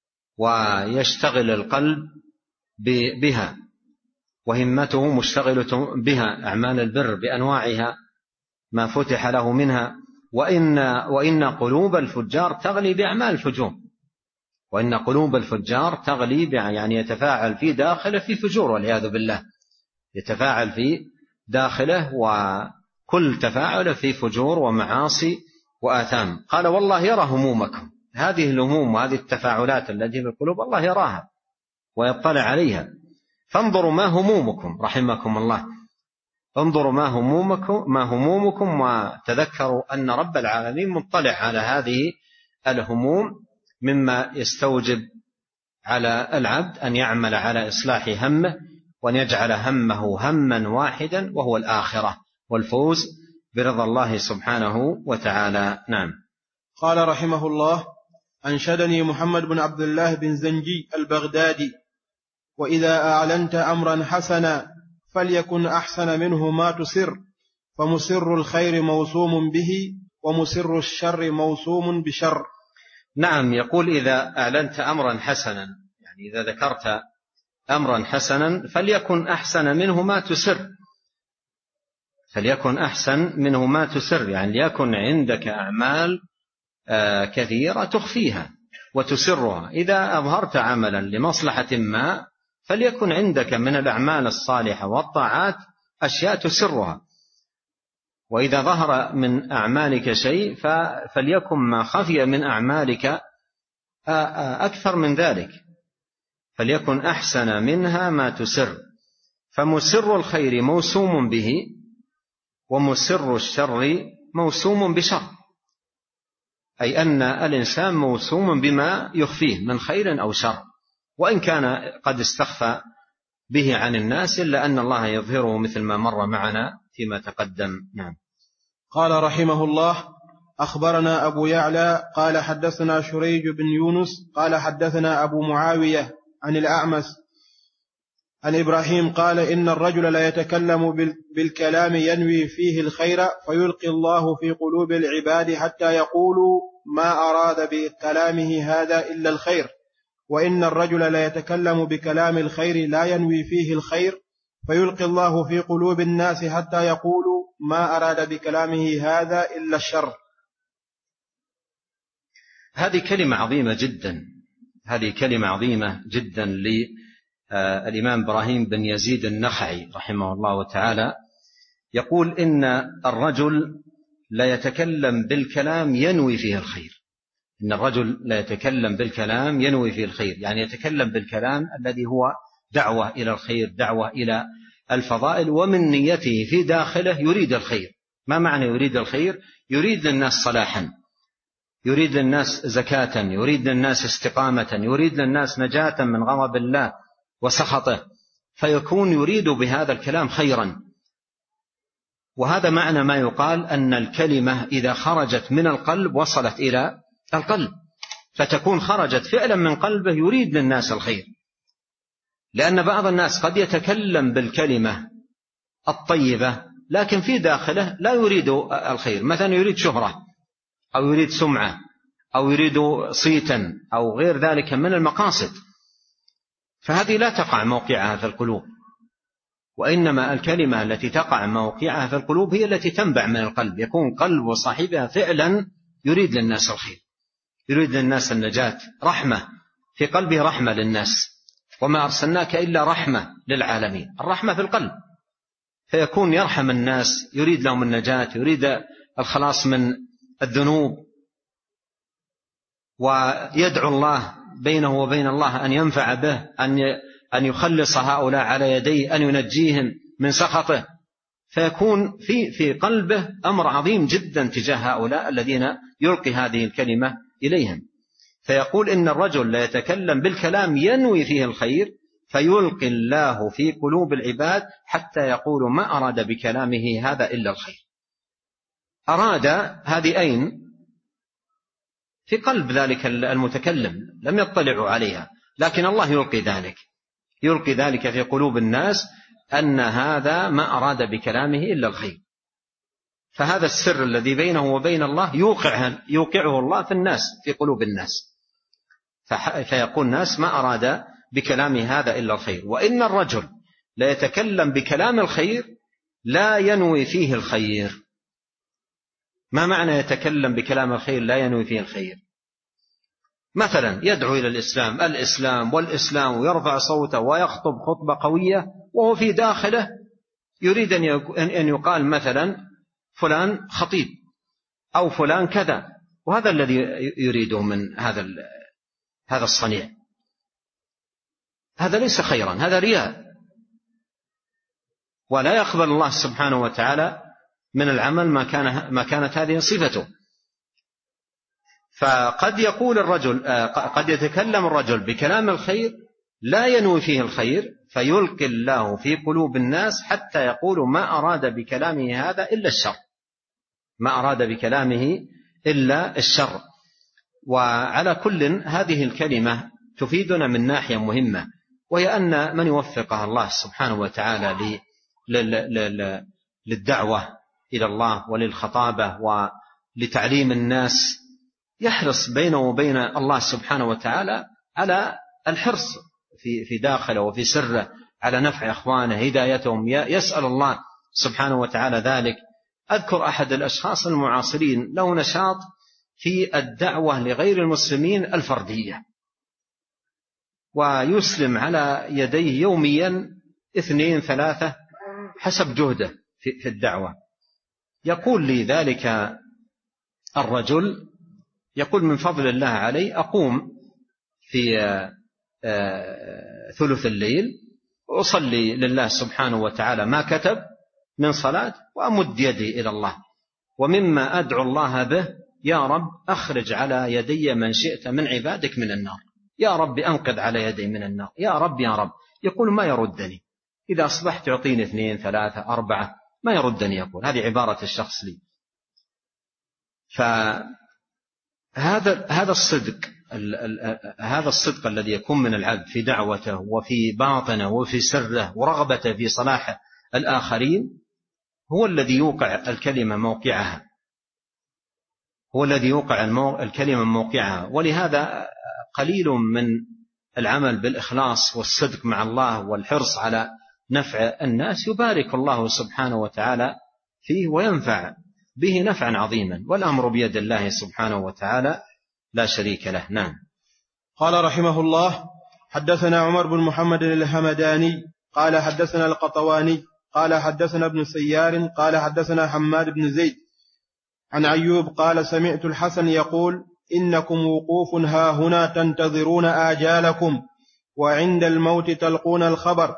ويشتغل القلب بها، وهمته مشتغلة بها، أعمال البر بأنواعها ما فتح له منها. وإن, وإن قلوب الفجار تغلي بأعمال الفجور، وإن قلوب الفجار تغلي يعني يتفاعل في داخله في فجور والعياذ بالله، يتفاعل في داخله وكل تفاعل في فجور ومعاصي وآثام. قال: والله يرى همومكم، هذه الهموم وهذه التفاعلات التي في القلوب الله يراها ويطلع عليها. فانظروا ما همومكم رحمكم الله، انظروا ما همومكم, ما همومكم وتذكروا أن رب العالمين مطلع على هذه الهموم، مما يستوجب على العبد أن يعمل على إصلاح همه، وأن يجعل همه هما واحدا وهو الآخرة والفوز برضا الله سبحانه وتعالى. نعم. قال رحمه الله: أنشدني محمد بن عبد الله بن زنجي البغدادي: وإذا أعلنت أمرا حسنا فليكن أحسن منه ما تسر، فمسر الخير موسوم به ومسر الشر موسوم بشر. نعم. يقول: إذا أعلنت أمرا حسنا، يعني إذا ذكرت أمرا حسنا فليكن أحسن منه ما تسر، فليكن أحسن منه ما تسر، يعني ليكن عندك أعمال كثيرة تخفيها وتسرها. إذا أظهرت عملا لمصلحة ما فليكن عندك من الأعمال الصالحة والطاعات أشياء تسرها، وإذا ظهر من أعمالك شيء فليكن ما خفي من أعمالك أكثر من ذلك. فليكن أحسن منها ما تسر، فمسر الخير موسوم به، ومسر الشر موسوم بشر، أي أن الإنسان موسوم بما يخفيه من خير أو شر، وإن كان قد استخفى به عن الناس إلا أن الله يظهره مثل ما مر معنا فيما تقدم. نعم. قال رحمه الله: أخبرنا أبو يعلى قال حدثنا شريج بن يونس قال حدثنا أبو معاوية عن الأعمش عن إبراهيم قال: إن الرجل لا يتكلم بالكلام ينوي فيه الخير فيلقي الله في قلوب العباد حتى يقولوا ما أراد بكلامه هذا إلا الخير، وإن الرجل لا يتكلم بكلام الخير لا ينوي فيه الخير فيلقي الله في قلوب الناس حتى يقولوا ما أراد بكلامه هذا إلا الشر. هذه كلمة عظيمة جدا، هذه كلمة عظيمة جدا للإمام إبراهيم بن يزيد النخعي رحمه الله تعالى، يقول إن الرجل لا يتكلم بالكلام ينوي فيه الخير. إن الرجل لا يتكلم بالكلام ينوي فيه الخير، يعني يتكلم بالكلام الذي هو دعوة إلى الخير، دعوة إلى الفضائل، ومن نيته في داخله يريد الخير. ما معنى يريد الخير؟ يريد للناس صلاحا، يريد للناس زكاة، يريد للناس استقامة، يريد للناس نجاة من غضب الله وسخطه، فيكون يريد بهذا الكلام خيرا. وهذا معنى ما يقال أن الكلمة إذا خرجت من القلب وصلت إلى القلب، فتكون خرجت فعلا من قلبه يريد للناس الخير. لأن بعض الناس قد يتكلم بالكلمة الطيبة لكن في داخله لا يريد الخير، مثلا يريد شهرة أو يريد سمعة أو يريد صيتا أو غير ذلك من المقاصد، فهذه لا تقع موقعها في القلوب. وإنما الكلمة التي تقع موقعها في القلوب هي التي تنبع من القلب، يكون قلب صاحبها فعلا يريد للناس الخير، يريد للناس النجاة، رحمة في قلبه، رحمة للناس، وما أرسلناك إلا رحمة للعالمين، الرحمة في القلب، فيكون يرحم الناس، يريد لهم النجاة، يريد الخلاص من الذنوب، ويدعو الله بينه وبين الله أن ينفع به، أن يخلص هؤلاء على يديه، أن ينجيهم من سخطه، فيكون في في قلبه أمر عظيم جدا تجاه هؤلاء الذين يلقي هذه الكلمة إليهم. فيقول إن الرجل لا يتكلم بالكلام ينوي فيه الخير فيلقي الله في قلوب العباد حتى يقولوا ما أراد بكلامه هذا إلا الخير. أراد هذه أين؟ في قلب ذلك المتكلم، لم يطلعوا عليها، لكن الله يلقي ذلك، يلقي ذلك في قلوب الناس أن هذا ما أراد بكلامه إلا الخير. فهذا السر الذي بينه وبين الله يوقعه, يوقعه الله في الناس، في قلوب الناس، فيقول الناس ما أراد بكلامه هذا إلا الخير. وإن الرجل لا يتكلم بكلام الخير لا ينوي فيه الخير. ما معنى يتكلم بكلام الخير لا ينوي فيه الخير؟ مثلا يدعو إلى الإسلام الإسلام والإسلام ويرفع صوته ويخطب خطبة قوية وهو في داخله يريد أن يقال مثلا فلان خطيب أو فلان كذا، وهذا الذي يريده من هذا هذا الصنيع. هذا ليس خيرا، هذا رياء، ولا يقبل الله سبحانه وتعالى من العمل ما كان ما كانت هذه صفته. فقد يقول الرجل قد يتكلم الرجل بكلام الخير لا ينوي فيه الخير فيلقي الله في قلوب الناس حتى يقولوا ما أراد بكلامه هذا إلا الشر، ما أراد بكلامه إلا الشر. وعلى كل هذه الكلمة تفيدنا من ناحية مهمة، وهي أن من يوفقها الله سبحانه وتعالى للدعوة إلى الله وللخطابة ولتعليم الناس يحرص بينه وبين الله سبحانه وتعالى على الحرص في في داخله وفي سره على نفع إخوانه، هدايتهم، يسأل الله سبحانه وتعالى ذلك. أذكر أحد الأشخاص المعاصرين له نشاط في الدعوة لغير المسلمين الفردية، ويسلم على يديه يوميا اثنين ثلاثة حسب جهده في الدعوة. يقول لي ذلك الرجل، يقول من فضل الله علي أقوم في ثلث الليل وأصلي لله سبحانه وتعالى ما كتب من صلاة وأمد يدي إلى الله. ومما أدعو الله به: يا رب أخرج على يدي من شئت من عبادك من النار، يا رب أنقذ على يدي من النار، يا رب يا رب. يقول ما يردني، إذا أصبحت يعطيني اثنين ثلاثة أربعة ما يردني، يقول هذه عبارة الشخص لي. فهذا هذا الصدق هذا الصدق الذي يكون من العبد في دعوته وفي باطنه وفي سره ورغبته في صلاح الآخرين هو الذي يوقع الكلمة موقعها، هو الذي يوقع الكلمة موقعها. ولهذا قليل من العمل بالإخلاص والصدق مع الله والحرص على نفع الناس يبارك الله سبحانه وتعالى فيه وينفع به نفعا عظيما، والأمر بيد الله سبحانه وتعالى لا شريك له. نعم. قال رحمه الله: حدثنا عمر بن محمد الهمداني قال حدثنا القطواني قال حدثنا ابن سيار قال حدثنا حماد بن زيد عن أيوب قال: سمعت الحسن يقول: إنكم وقوف ها هنا تنتظرون آجالكم، وعند الموت تلقون الخبر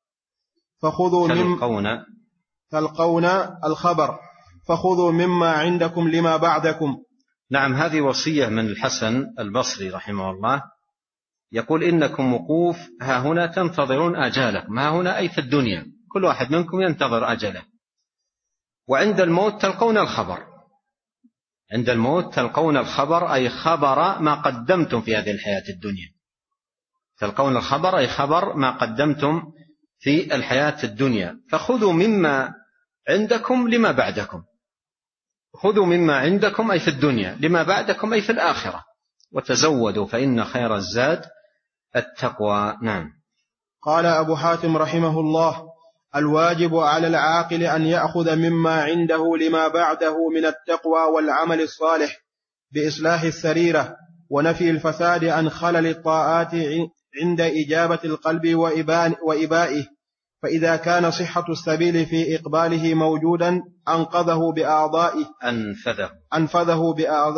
فخذوا تلقون تلقون الخبر فخذوا مما عندكم لما بعدكم. نعم، هذه وصية من الحسن البصري رحمه الله، يقول: إنكم وقوف ها هنا تنتظرون آجالكم، ها هنا أي في الدنيا، كل واحد منكم ينتظر أجله، وعند الموت تلقون الخبر. عند الموت تلقون الخبر أي خبر ما قدمتم في هذه الحياة الدنيا، تلقون الخبر أي خبر ما قدمتم في الحياة الدنيا. فخذوا مما عندكم لما بعدكم، خذوا مما عندكم أي في الدنيا لما بعدكم أي في الآخرة، وتزودوا فإن خير الزاد التقوى. نعم. قال أبو حاتم رحمه الله: الواجب على العاقل أن يأخذ مما عنده لما بعده من التقوى والعمل الصالح بإصلاح السريرة ونفي الفساد عن خلل الطاعات عند إجابة القلب وإبائه، فإذا كان صحة السبيل في إقباله موجودا أنقذه بأعضائه أنفذه أنفذه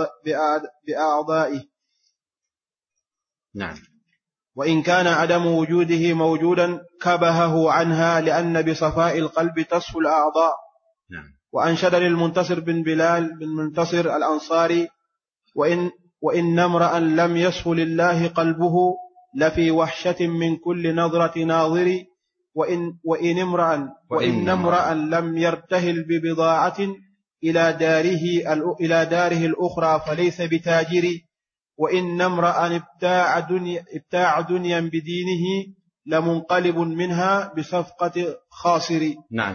بأعضائه. نعم. وإن كان عدم وجوده موجودا كبهه عنها، لأن بصفاء القلب تصفو الأعضاء. نعم. وأنشد للمنتصر بن بلال بن منتصر الأنصاري: وإن, وإن امرأ لم يصف لله قلبه لفي وحشة من كل نظرة ناظر، وإن, وإن امرأ وإن امرأ لم يرتهل ببضاعة إلى داره, إلى داره الأخرى فليس بتاجر، وإن امرأ ابتاع دنيا, ابتاع دنيا بدينه لمنقلب منها بصفقة خاسر. نعم.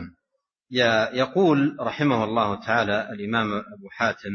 يقول رحمه الله تعالى الإمام أبو حاتم: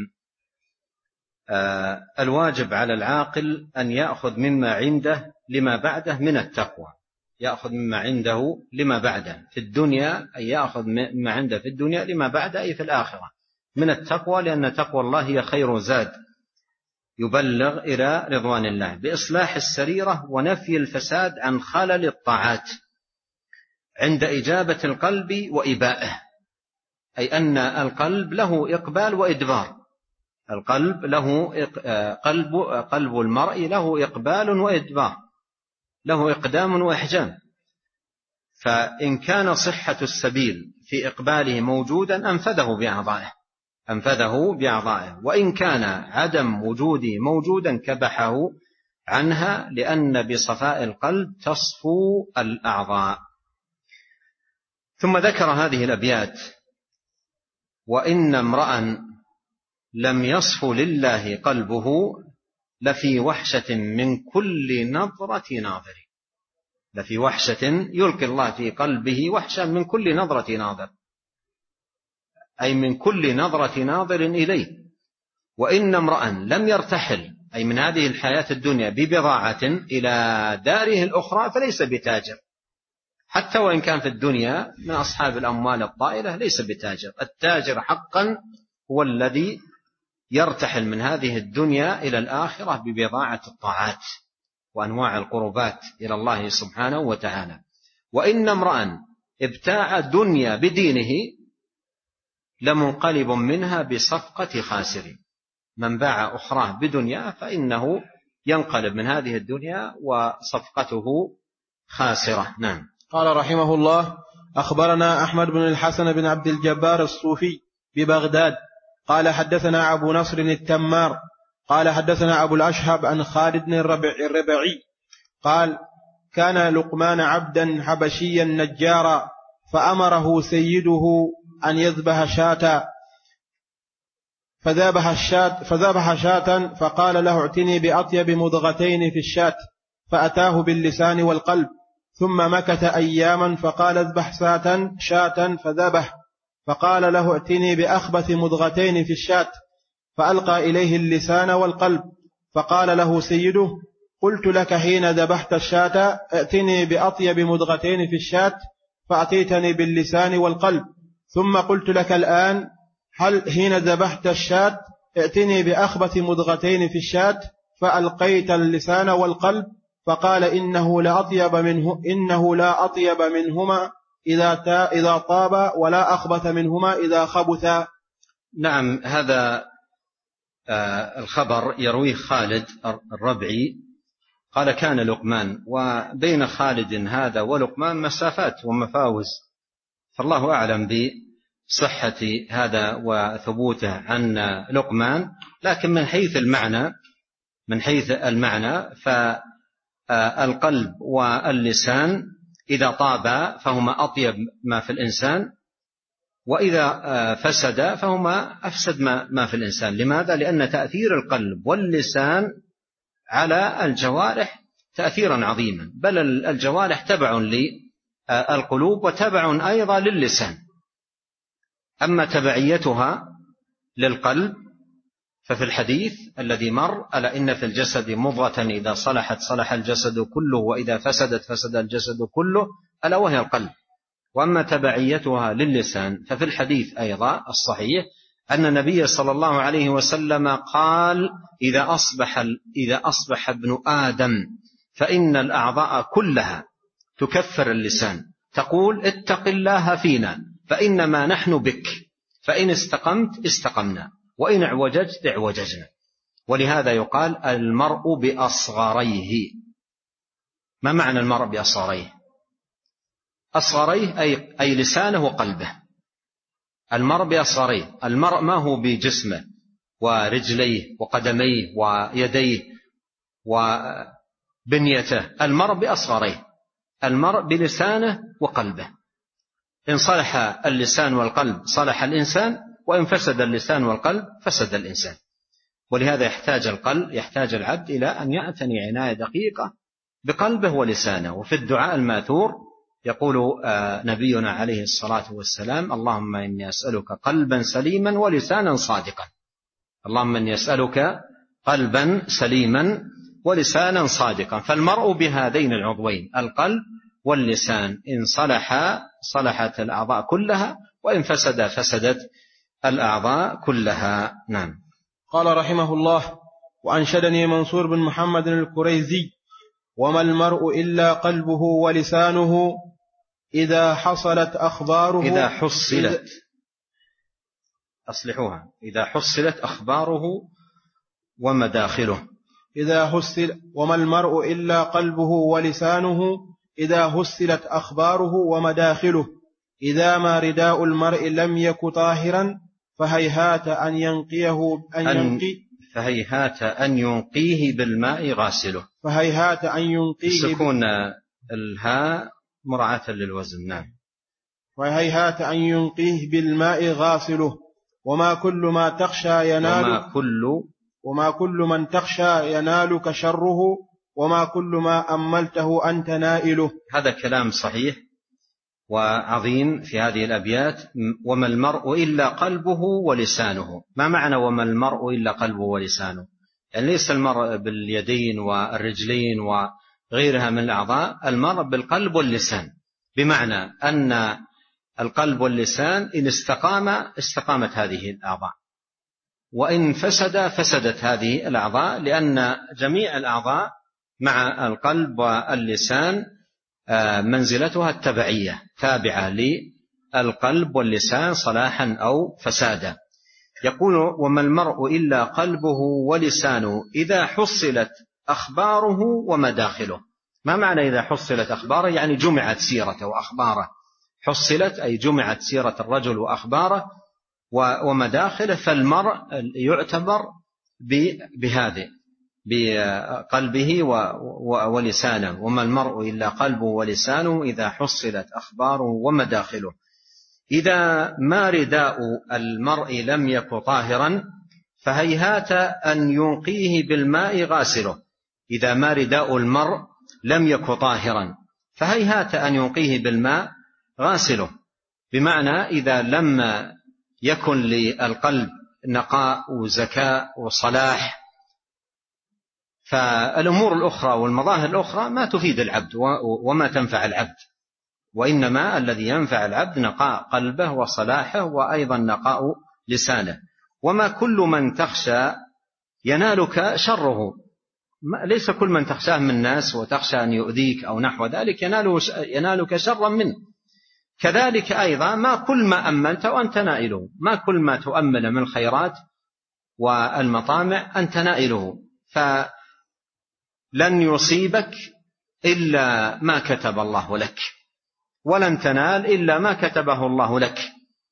آه الواجب على العاقل أن يأخذ مما عنده لما بعده من التقوى، يأخذ مما عنده لما بعده في الدنيا، أي يأخذ مما عنده في الدنيا لما بعده أي في الآخرة من التقوى، لأن تقوى الله هي خير زاد يبلغ إلى رضوان الله، بإصلاح السريرة ونفي الفساد عن خلل الطاعات عند إجابة القلب وإبائه، أي أن القلب له إقبال وإدبار، القلب له قلب قلب المرء له إقبال وإدبار، له إقدام وإحجام، فإن كان صحة السبيل في إقباله موجودا أنفذه بأعضائه أنفذه بأعضائه وإن كان عدم وجوده موجودا كبحه عنها، لأن بصفاء القلب تصفو الأعضاء. ثم ذكر هذه الأبيات: وإن امرأ لم يصف لله قلبه لفي وحشة من كل نظرة ناظر، لفي وحشة يلقي الله في قلبه وحشة من كل نظرة ناظر، أي من كل نظرة ناظر إليه. وإن امرأ لم يرتحل، أي من هذه الحياة الدنيا ببضاعة إلى داره الأخرى فليس بتاجر، حتى وإن كان في الدنيا من أصحاب الأموال الطائلة ليس بتاجر. التاجر حقا هو الذي يرتحل من هذه الدنيا إلى الآخرة ببضاعة الطاعات وأنواع القربات إلى الله سبحانه وتعالى. وإن امرأ ابتاع دنيا بدينه لمنقلب منها بصفقة خاسر، من باع أخراه بدنيا فإنه ينقلب من هذه الدنيا وصفقته خاسرة. نعم. قال رحمه الله: أخبرنا أحمد بن الحسن بن عبد الجبار الصوفي ببغداد قال حدثنا أبو نصر التمار قال حدثنا أبو الأشهب عن خالد بن الربعي قال: كان لقمان عبدا حبشيا نجارا، فأمره سيده أن يذبح شاة، فذبح الشاة فذبح شاة فقال له: ائتني بأطيب مضغتين في الشاة، فأتاه باللسان والقلب، ثم مكث أياما فقال: اذبح شاة شاة فذبح، فقال له: ائتني بأخبث مضغتين في الشاة، فألقى إليه اللسان والقلب، فقال له سيده: قلت لك حين ذبحت الشاة ائتني بأطيب مضغتين في الشاة، فأتيتني باللسان والقلب، ثم قلت لك الآن هل حين ذبحت الشاة ائتني بأخبث مضغتين في الشاة، فألقيت اللسان والقلب، فقال: إنه لا أطيب منه إنه لا أطيب منهما إذا إذا طاب، ولا أخبث منهما إذا خبثا. نعم. هذا آه الخبر يرويه خالد الربعي قال: كان لقمان، وبين خالد هذا ولقمان مسافات ومفاوز، فالله أعلم بصحة هذا وثبوته عن لقمان، لكن من حيث المعنى من حيث المعنى فالقلب واللسان إذا طابا فهما أطيب ما في الإنسان، وإذا فسد فهما أفسد ما في الإنسان. لماذا؟ لأن تأثير القلب واللسان على الجوارح تأثيرا عظيما، بل الجوارح تبع للقلوب وتبع أيضا للسان. أما تبعيتها للقلب ففي الحديث الذي مر: ألا إن في الجسد مضغة إذا صلحت صلح الجسد كله، وإذا فسدت فسد الجسد كله، ألا وهي القلب. وأما تبعيتها للسان ففي الحديث أيضا الصحيح أن النبي صلى الله عليه وسلم قال: إذا أصبح, إذا أصبح ابن آدم فإن الأعضاء كلها تكفر اللسان تقول: اتق الله فينا فإنما نحن بك، فإن استقمت استقمنا، وإن اعوججت اعوججنا. ولهذا يقال: المرء بأصغريه. ما معنى المرء بأصغريه؟ أصغريه أي, أي لسانه وقلبه. المرء بأصغريه، المرء ما هو بجسمه ورجليه وقدميه ويديه وبنيته، المرء بأصغريه، المرء بلسانه وقلبه. إن صلح اللسان والقلب صلح الإنسان، وإن فسد اللسان والقلب فسد الإنسان. ولهذا يحتاج القلب يحتاج العبد إلى أن يعتني عناية دقيقة بقلبه ولسانه. وفي الدعاء الماثور يقول نبينا عليه الصلاة والسلام: اللهم إني أسألك قلبا سليما ولسانا صادقا. اللهم إني أسألك قلبا سليما ولسانا صادقا. فالمرء بهذين العضوين القلب واللسان إن صلح صلحت الأعضاء كلها، وإن فسد فسدت الأعضاء كلها. نعم. قال رحمه الله: وأنشدني منصور بن محمد الكريزي: وما المرء إلا قلبه ولسانه إذا حصلت أخباره إذا حصلت أصلحوها إذا حصلت أخباره ومداخله إذا حصل وما المرء إلا قلبه ولسانه إذا حصلت أخباره ومداخله، إذا ما رداء المرء لم يك طاهرا فهيهات أن ينقيه أن ينقي فهيهات أن ينقيه بالماء غاسله. فهيهات أن ينقيه سكون الهاء مراعاة للوزن. نعم. فهيهات أن ينقيه بالماء غاسله. وما كل ما تخشى ينال وما كل وما كل من تخشى ينالك شره، وما كل ما أملته أنت نائله. هذا كلام صحيح وعظيم في هذه الأبيات. وما المرء إلا قلبه ولسانه. ما معنى وما المرء إلا قلبه ولسانه؟ يعني ليس المرء باليدين والرجلين وغيرها من الأعضاء، المرء بالقلب واللسان، بمعنى أن القلب واللسان إن استقام استقامت هذه الأعضاء، وإن فسد فسدت هذه الأعضاء، لأن جميع الأعضاء مع القلب واللسان منزلتها التبعية، تابعة للقلب واللسان صلاحا أو فسادا. يقول: وما المرء إلا قلبه ولسانه إذا حصلت أخباره ومداخله. ما معنى إذا حصلت أخباره؟ يعني جمعت سيرته وأخباره. حصلت أي جمعت سيرة الرجل وأخباره ومداخله. فالمرء يعتبر بهذه بقلبه ولسانه. وما المرء إلا قلبه ولسانه إذا حصلت أخباره ومداخله. إذا ما رداء المرء لم يكن طاهرا فهيهات أن ينقيه بالماء غاسله. إذا ما رداء المرء لم يكن طاهرا فهيهات أن ينقيه بالماء غاسله. بمعنى إذا لم يكن للقلب نقاء وزكاء وصلاح فالأمور الأخرى والمظاهر الأخرى ما تفيد العبد وما تنفع العبد، وإنما الذي ينفع العبد نقاء قلبه وصلاحه وأيضا نقاء لسانه. وما كل من تخشى ينالك شره. ليس كل من تخشاه من الناس وتخشى أن يؤذيك أو نحو ذلك ينالك شرا منه. كذلك أيضا ما كل ما أملت وأنت نائله، ما كل ما تؤمل من الخيرات والمطامع أنت نائله. فلن يصيبك إلا ما كتب الله لك، ولن تنال إلا ما كتبه الله لك.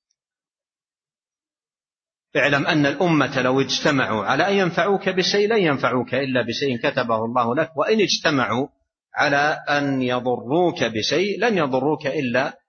اعلم أن الأمة لو اجتمعوا على أن ينفعوك بشيء لن ينفعوك إلا بشيء كتبه الله لك، وإن اجتمعوا على أن يضروك بشيء لن يضروك إلا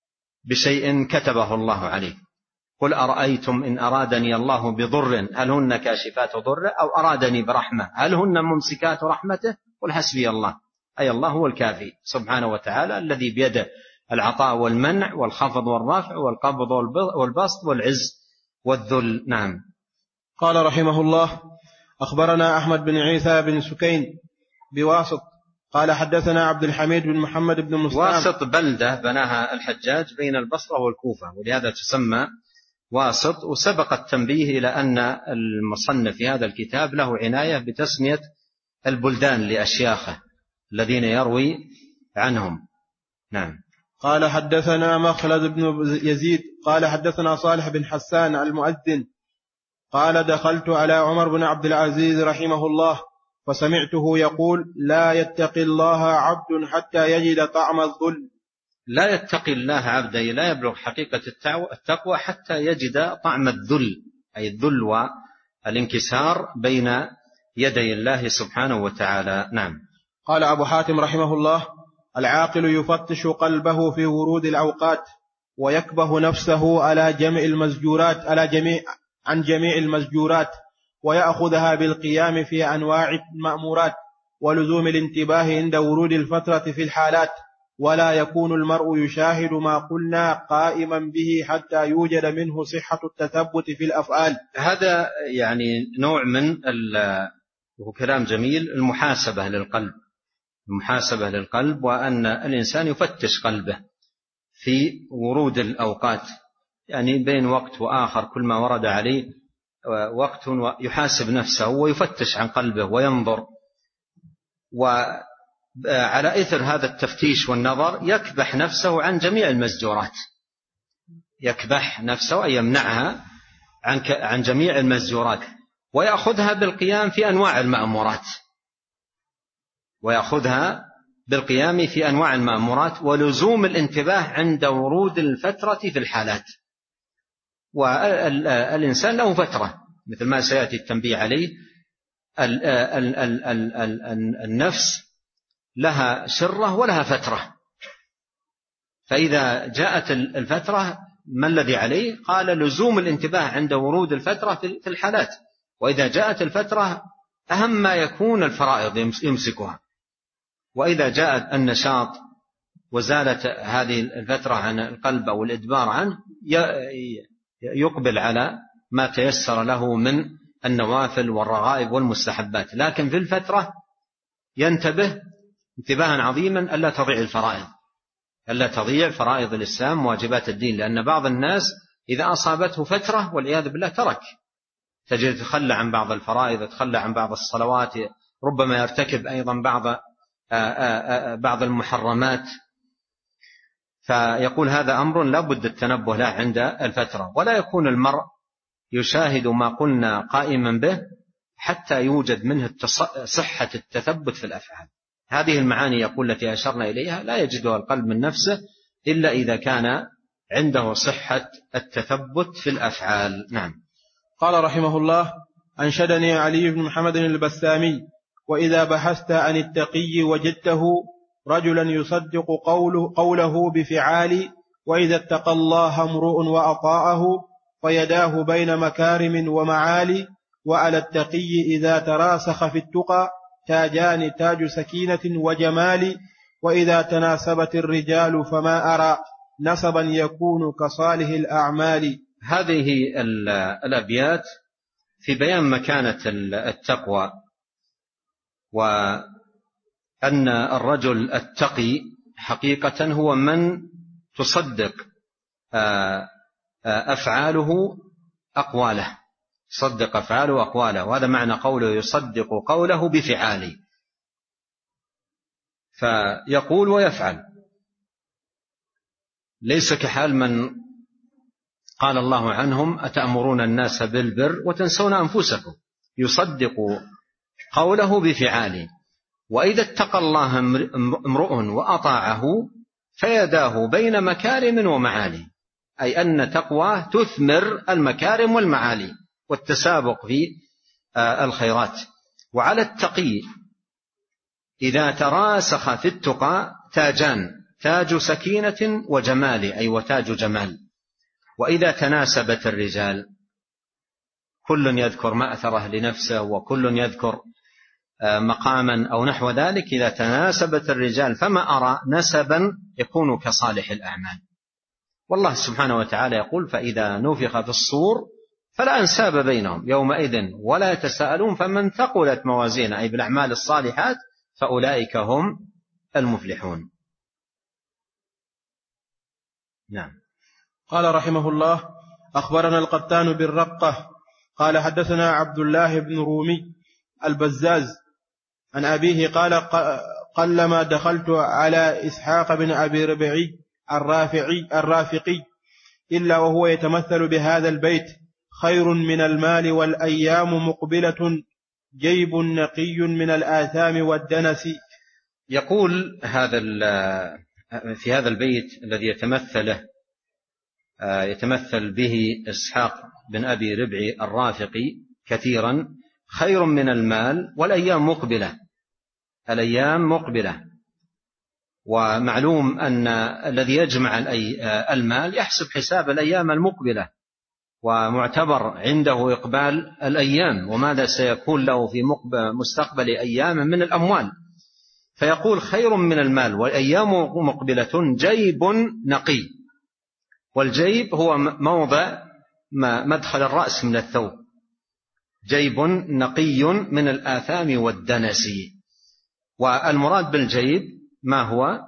بشيء كتبه الله عليك. قل أرأيتم إن أرادني الله بضر هل هن كاشفات ضر أو أرادني برحمة هل هن ممسكات رحمته؟ قل حسبي الله، أي الله هو الكافي سبحانه وتعالى الذي بيده العطاء والمنع والخفض والرفع والقبض والبسط والعز والذل. نعم. قال رحمه الله: أخبرنا أحمد بن عيسى بن سكين بواسط قال حدثنا عبد الحميد بن محمد بن مسلم. واسط بلدة بناها الحجاج بين البصرة والكوفة ولهذا تسمى واسط. وسبق التنبيه إلى أن المصنف في هذا الكتاب له عناية بتسمية البلدان لأشياخه الذين يروي عنهم. نعم. قال حدثنا مخلد بن يزيد قال حدثنا صالح بن حسان المؤذن قال دخلت على عمر بن عبد العزيز رحمه الله فسمعته يقول: لا يتقي الله عبد حتى يجد طعم الذل. لا يتقي الله عبد أي لا يبلغ حقيقة التقوى حتى يجد طعم الذل، أي الذل والانكسار بين يدي الله سبحانه وتعالى. نعم. قال أبو حاتم رحمه الله: العاقل يفتش قلبه في ورود الأوقات ويكبه نفسه على جميع المزجورات على جميع عن جميع المزجورات ويأخذها بالقيام في أنواع المأمورات ولزوم الانتباه عند ورود الفترة في الحالات، ولا يكون المرء يشاهد ما قلنا قائما به حتى يوجد منه صحة التثبت في الأفعال. هذا يعني نوع من وكلام جميل المحاسبة للقلب، المحاسبة للقلب، وأن الإنسان يفتش قلبه في ورود الأوقات، يعني بين وقت وآخر كل ما ورد عليه وقت يحاسب نفسه ويفتش عن قلبه وينظر، وعلى إثر هذا التفتيش والنظر يكبح نفسه عن جميع المزجورات، يكبح نفسه أي يمنعها عن عن جميع المزجورات ويأخذها بالقيام في أنواع المأمورات ويأخذها بالقيام في أنواع المأمورات ولزوم الانتباه عند ورود الفترة في الحالات. والإنسان له فترة مثل ما سيأتي التنبيه عليه. النفس لها شرة ولها فترة، فإذا جاءت الفترة ما الذي عليه؟ قال لزوم الانتباه عند ورود الفترة في الحالات، وإذا جاءت الفترة أهم ما يكون الفرائض يمسكها، وإذا جاءت النشاط وزالت هذه الفترة عن القلب أو الإدبار عنه يقبل على ما تيسر له من النوافل والرغائب والمستحبات، لكن في الفترة ينتبه انتباها عظيما ألا تضيع الفرائض، ألا تضيع فرائض الإسلام واجبات الدين، لأن بعض الناس إذا أصابته فترة والعياذ بالله ترك، تجد يتخلى عن بعض الفرائض، يتخلى عن بعض الصلوات، ربما يرتكب أيضا بعض بعض المحرمات. فيقول هذا أمر لا بد التنبه له عند الفترة، ولا يكون المرء يشاهد ما قلنا قائما به حتى يوجد منه صحة التثبت في الأفعال. هذه المعاني يقول التي أشرنا إليها لا يجدها القلب من نفسه إلا إذا كان عنده صحة التثبت في الأفعال. نعم. قال رحمه الله: أنشدني علي بن محمد البسامي: وإذا بحثت عن التقي وجدته رجلا يصدق قوله, قوله بفعال، وإذا اتقى الله امرؤ وأطاعه فيداه بين مكارم ومعالي، وعلى التقي إذا تراسخ في التقى تاجان، تاج سكينة وجمال، وإذا تناسبت الرجال فما أرى نسبا يكون كصالح الأعمال. هذه الأبيات في بيان مكانة التقوى، وأن الرجل التقي حقيقة هو من تصدق أفعاله أقواله، صدق أفعاله أقواله، وهذا معنى قوله يصدق قوله بفعاله، فيقول ويفعل، ليس كحال من قال الله عنهم أتأمرون الناس بالبر وتنسون أنفسكم، يصدق قوله بفعاله. وإذا اتقى الله امرؤ وأطاعه فيداه بين مكارم ومعالي، أي أن تقواه تثمر المكارم والمعالي والتسابق في الخيرات. وعلى التقي إذا تراسخ في التقى تاجان، تاج سكينة وجمال، أي وتاج جمال. وإذا تناسبت الرجال، كل يذكر مأثره لنفسه وكل يذكر مقاما أو نحو ذلك، إذا تناسبت الرجال فما أرى نسبا يكون كصالح الأعمال. والله سبحانه وتعالى يقول فإذا نفخ في الصور فلا أنساب بينهم يومئذ ولا يتساءلون فمن ثقلت موازينه، أي بالأعمال الصالحات، فأولئك هم المفلحون. نعم. قال رحمه الله: أخبرنا القتان بالرقة قال حدثنا عبد الله بن رومي البزاز عن أبيه قال: قلما دخلت على إسحاق بن أبي ربيعي الرافعي الرافقي إلا وهو يتمثل بهذا البيت: خير من المال والأيام مقبلة، جيب نقي من الآثام والدنس. يقول هذا في هذا البيت الذي يتمثله يتمثل به إسحاق بن أبي ربعي الرافقي كثيرا: خير من المال والأيام مقبلة. الأيام مقبلة، ومعلوم أن الذي يجمع المال يحسب حساب الأيام المقبلة، ومعتبر عنده إقبال الأيام وماذا سيكون له في مستقبل أيام من الأموال. فيقول خير من المال والأيام مقبلة، جيب نقي. والجيب هو موضع مدخل الرأس من الثوب، جيب نقي من الآثام والدنس. والمراد بالجيب ما هو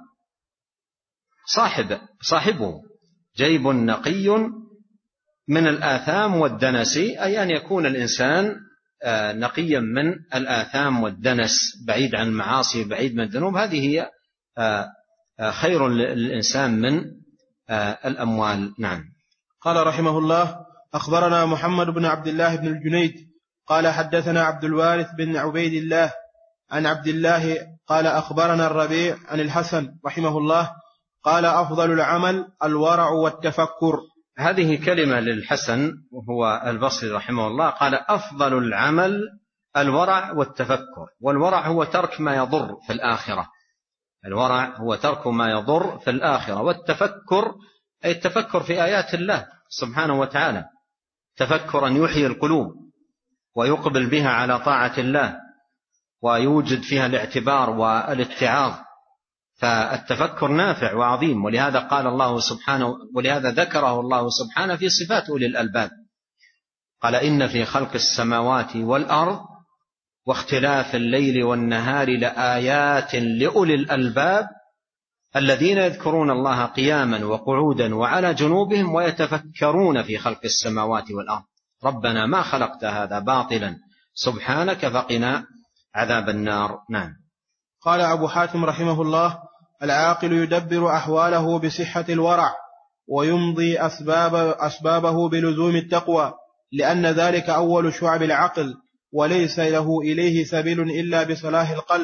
صاحب صاحبه، جيب نقي من الآثام والدنس، أي أن يكون الإنسان نقيا من الآثام والدنس، بعيد عن المعاصي بعيد من الذنوب. هذه هي خير للإنسان من الأموال. نعم. قال رحمه الله: أخبرنا محمد بن عبد الله بن الجنيد قال حدثنا عبد الوارث بن عبيد الله عن عبد الله قال أخبرنا الربيع عن الحسن رحمه الله قال: أفضل العمل الورع والتفكر. هذه كلمة للحسن وهو البصري رحمه الله، قال: أفضل العمل الورع والتفكر. والورع هو ترك ما يضر في الآخرة، الورع هو ترك ما يضر في الآخرة. والتفكر أي التفكر في آيات الله سبحانه وتعالى، تفكر أن يحيي القلوب ويقبل بها على طاعة الله ويوجد فيها الاعتبار والاتعاظ. فالتفكر نافع وعظيم، ولهذا قال الله سبحانه، ولهذا ذكره الله سبحانه في صفات أولي الألباب، قال: إن في خلق السماوات والأرض واختلاف الليل والنهار لآيات لأولي الألباب الذين يذكرون الله قياما وقعودا وعلى جنوبهم ويتفكرون في خلق السماوات والأرض ربنا ما خلقت هذا باطلا سبحانك فقنا عذاب النار. نعم. قال أبو حاتم رحمه الله: العاقل يدبر أحواله بصحة الورع ويمضي أسباب أسبابه بلزوم التقوى، لأن ذلك أول شعب العقل، وليس له إليه سبيل إلا بصلاح القلب.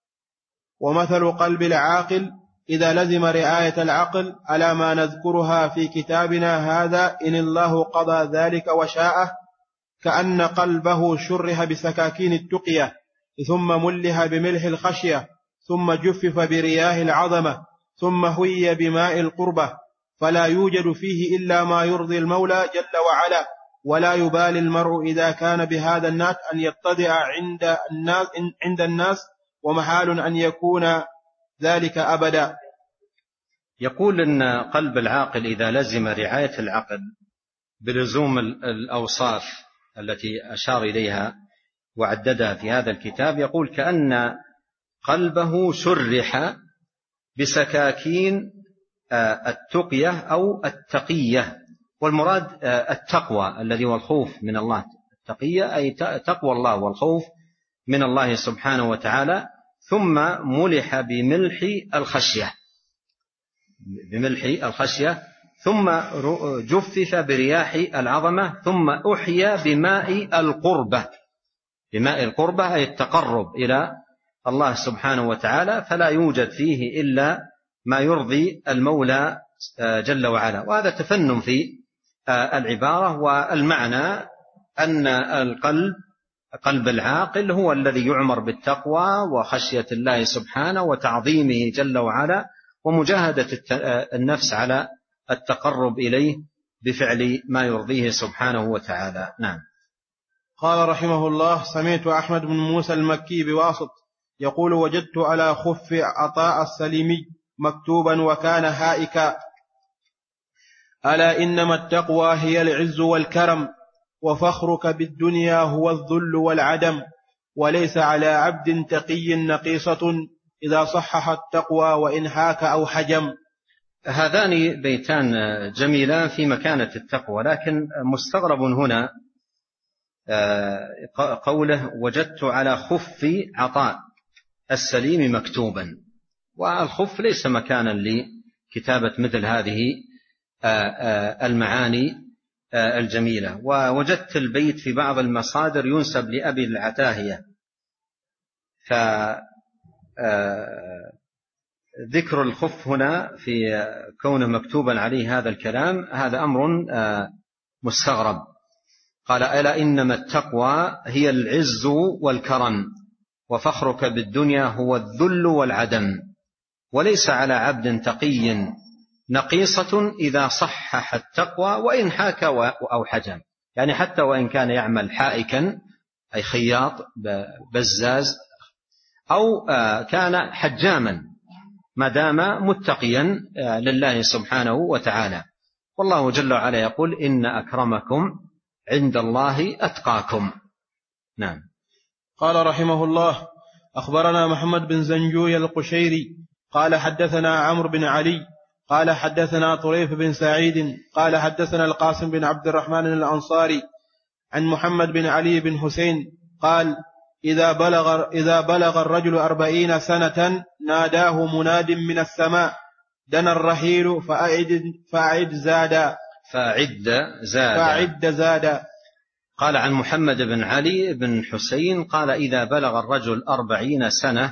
ومثل قلب العاقل إذا لزم رعاية العقل على ما نذكرها في كتابنا هذا إن الله قضى ذلك وشاءه، كأن قلبه شرح بسكاكين التقية، ثم ملح بملح الخشية، ثم جفف برياه العظمة، ثم هوي بماء القربة، فلا يوجد فيه إلا ما يرضي المولى جل وعلا، ولا يبالي المرء إذا كان بهذا النات أن يتضع عند الناس, عند الناس ومحال أن يكون ذلك أبدا. يقول إن قلب العاقل إذا لزم رعاية العقل بلزوم الأوصاف التي أشار إليها وعددها في هذا الكتاب، يقول كأن قلبه شرح بسكاكين التقية أو التقية، والمراد التقوى الذي هو الخوف من الله. التقية أي تقوى الله والخوف من الله سبحانه وتعالى. ثم ملح بملح الخشية بملح الخشية ثم جفف برياح العظمة، ثم أحيا بماء القربة بماء القربة أي التقرب إلى الله سبحانه وتعالى، فلا يوجد فيه إلا ما يرضي المولى جل وعلا. وهذا تفنن في العبارة، والمعنى أن القلب قلب العاقل هو الذي يعمر بالتقوى وخشية الله سبحانه وتعظيمه جل وعلا، ومجاهدة النفس على التقرب إليه بفعل ما يرضيه سبحانه وتعالى. نعم. قال رحمه الله: سمعت أحمد بن موسى المكي بواسط يقول: وجدت على خف عطاء السليمي مكتوبا وكان هائكا: ألا إنما التقوى هي العز والكرم، وفخرك بالدنيا هو الذل والعدم، وليس على عبد تقي نقيصة إذا صحح التقوى وإن حاك أو حجم. هذان بيتان جميلان في مكانة التقوى، لكن مستغرب هنا قوله: وجدت على خف عطاء السليم مكتوبا. والخف ليس مكانا لكتابة مثل هذه المعاني الجميلة. ووجدت البيت في بعض المصادر ينسب لأبي العتاهية، فذكر الخف هنا في كونه مكتوبا عليه هذا الكلام هذا أمر مستغرب. قال: ألا إنما التقوى هي العز والكرم، وفخرك بالدنيا هو الذل والعدم، وليس على عبد تقي نقيصة إذا صحح التقوى وإن حاك أو حجم. يعني حتى وإن كان يعمل حائكا أي خياط بزاز، أو كان حجاما، ما دام متقيا لله سبحانه وتعالى. والله جل وعلا يقول: إن أكرمكم عند الله أتقاكم. نعم. قال رحمه الله: أخبرنا محمد بن زنجوي القشيري قال حدثنا عمرو بن علي قال حدثنا طريف بن سعيد قال حدثنا القاسم بن عبد الرحمن الأنصاري عن محمد بن علي بن حسين قال: إذا بلغ, إذا بلغ الرجل أربعين سنة ناداه مناد من السماء: دنا الرحيل فأعد, فأعد زادا فأعد زادا فأعد زادا. قال عن محمد بن علي بن حسين قال: إذا بلغ الرجل أربعين سنة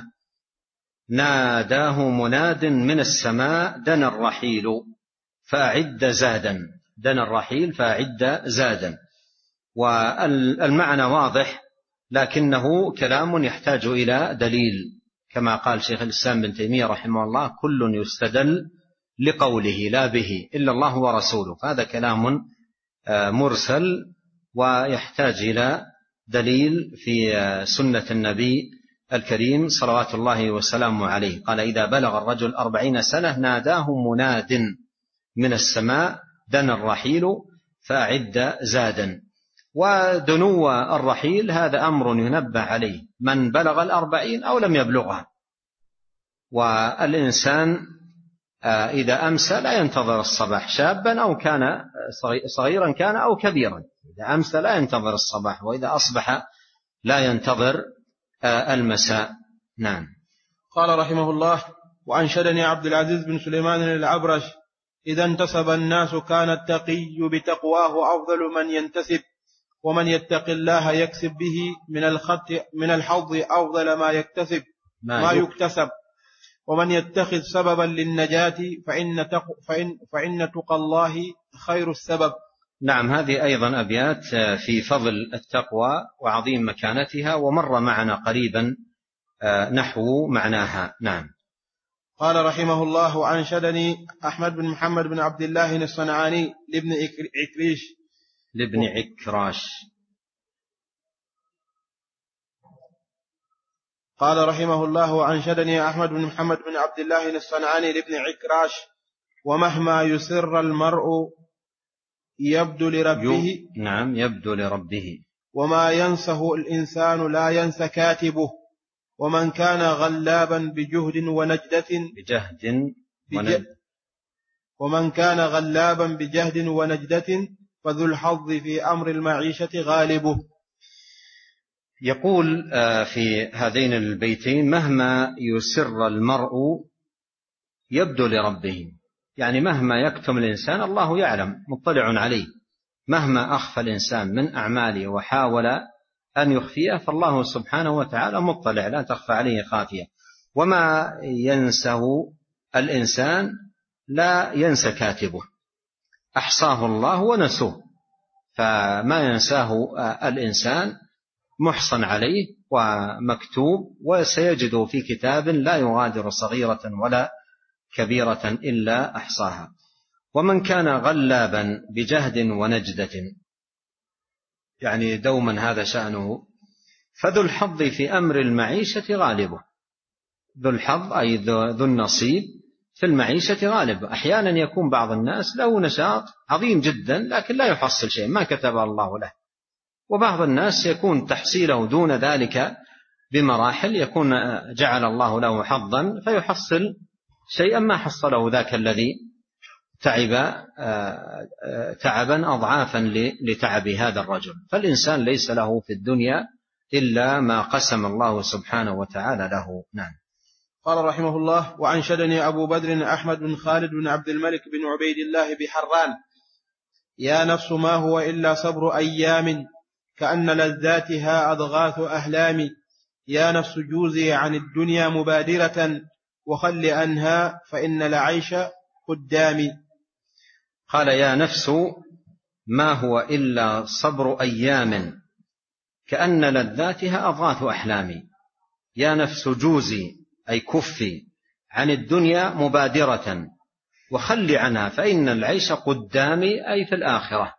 ناداه مناد من السماء: دنا الرحيل فأعد زادا دنا الرحيل فأعد زادا. والمعنى واضح، لكنه كلام يحتاج إلى دليل، كما قال شيخ الإسلام بن تيمية رحمه الله: كل يستدل لقوله لا به إلا الله ورسوله. فهذا كلام مرسل ويحتاج إلى دليل في سنة النبي الكريم صلوات الله وسلامه عليه. قال: إذا بلغ الرجل أربعين سنة ناداه مناد من السماء: دنا الرحيل فأعد زادا. ودنو الرحيل هذا أمر ينبه عليه من بلغ الأربعين أو لم يبلغها. والإنسان إذا أمسى لا ينتظر الصباح، شابا أو كان صغيرا كان أو كبيرا، إذا أمسى لا ينتظر الصباح، وإذا أصبح لا ينتظر المساء. نعم. قال رحمه الله: وأنشدني عبد العزيز بن سليمان العبرش: إذا انتصب الناس كان التقي بتقواه أفضل من ينتسب، ومن يتق الله يكسب به من الخط من الحظ أفضل ما يكتسب ما, ما يكتسب ومن يتخذ سببا للنجاة فإن تق فإن فإن تقى الله خير السبب. نعم، هذه أيضا أبيات في فضل التقوى وعظيم مكانتها، ومر معنا قريبا نحو معناها. نعم. قال رحمه الله: أنشدني أحمد بن محمد بن عبد الله الصنعاني لابن عكريش لابن عكراش قال رحمه الله: أنشدني أحمد بن محمد بن عبد الله الصنعاني لابن عكراش: ومهما يسر المرء يبدو لربه. نعم، يبدو لربه. وما ينسه الإنسان لا ينسى كاتبه. ومن كان غلابا بجهد ونجدة بجهد بج... ومن كان غلابا بجهد ونجدة فذو الحظ في أمر المعيشة غالبه. يقول في هذين البيتين: مهما يسر المرء يبدو لربه، يعني مهما يكتم الإنسان الله يعلم مطلع عليه، مهما أخفى الإنسان من أعماله وحاول أن يخفيه فالله سبحانه وتعالى مطلع لا تخفى عليه خافية. وما ينسه الإنسان لا ينسى كاتبه، أحصاه الله ونسوه، فما ينساه الإنسان محصن عليه ومكتوب، وسيجده في كتاب لا يغادر صغيرة ولا كبيرة إلا أحصاها. ومن كان غلابا بجهد ونجدة، يعني دوما هذا شأنه، فذو الحظ في أمر المعيشة غالبه. ذو الحظ أي ذو النصيب في المعيشة غالب. أحيانا يكون بعض الناس له نشاط عظيم جدا لكن لا يحصل شيء، ما كتب الله له. وبعض الناس يكون تحصيله دون ذلك بمراحل، يكون جعل الله له حظا فيحصل شيئا ما حصله ذاك الذي تعب تعبا أضعافا لتعب هذا الرجل. فالإنسان ليس له في الدنيا إلا ما قسم الله سبحانه وتعالى له. نعم. قال رحمه الله: وأنشدني أبو بدر أحمد بن خالد بن عبد الملك بن عبيد الله بحران: يا نفس ما هو إلا صبر أيام كأن لذاتها أضغاث أحلام. يا نفس جوزي عن الدنيا مبادرة وخل أنها فإن العيش قدامي. قال: يا نفس ما هو إلا صبر أيام كأن لذاتها أضغاث أحلامي. يا نفس جوزي أي كفي عن الدنيا مبادرة وخل عنها فإن العيش قدامي أي في الآخرة.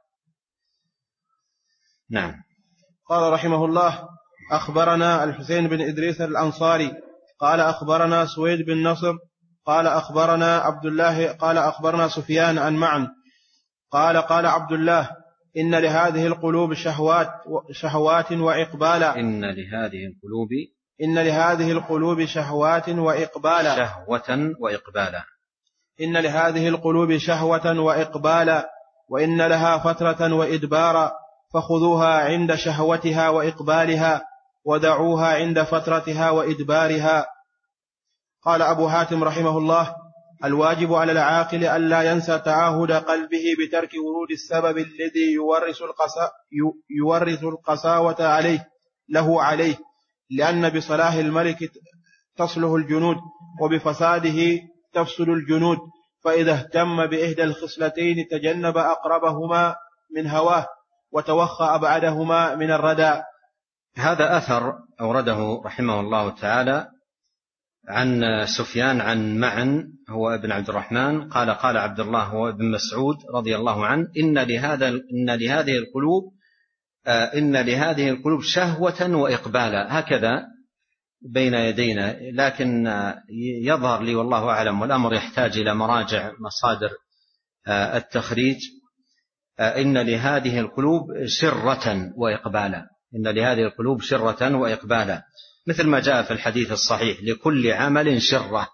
نعم. قال رحمه الله: أخبرنا الحسين بن إدريس الأنصاري قال أخبرنا سويد بن نصر قال أخبرنا عبد الله قال أخبرنا سفيان عن معن قال قال عبد الله: إن لهذه القلوب شهوات شهوات وإقبالا. إن لهذه القلوب إن لهذه القلوب شهوات وإقبالا. شهوة وإقبالا. إن لهذه القلوب شهوة وإقبالا وإن لها فترة وإدبارا، فخذوها عند شهوتها وإقبالها ودعوها عند فترتها وإدبارها. قال أبو حاتم رحمه الله: الواجب على العاقل ألا ينسى تعاهد قلبه بترك ورود السبب الذي يورث القسا يورث القساوة عليه له عليه، لأن بصلاح الملك تصلح الجنود وبفساده تفسد الجنود، فإذا اهتم بإحدى الخصلتين تجنب أقربهما من هواه وتوخى أبعدهما من الردى. هذا أثر أورده رحمه الله تعالى عن سفيان عن معن هو ابن عبد الرحمن قال قال عبد الله هو ابن مسعود رضي الله عنه: إن لهذا إن لهذه القلوب إن لهذه القلوب شهوة وإقبالا. هكذا بين يدينا، لكن يظهر لي والله أعلم والأمر يحتاج إلى مراجع مصادر التخريج. إن لهذه القلوب شرة وإقبالا. إن لهذه القلوب شرة وإقبالا، مثل ما جاء في الحديث الصحيح: لكل عمل شرة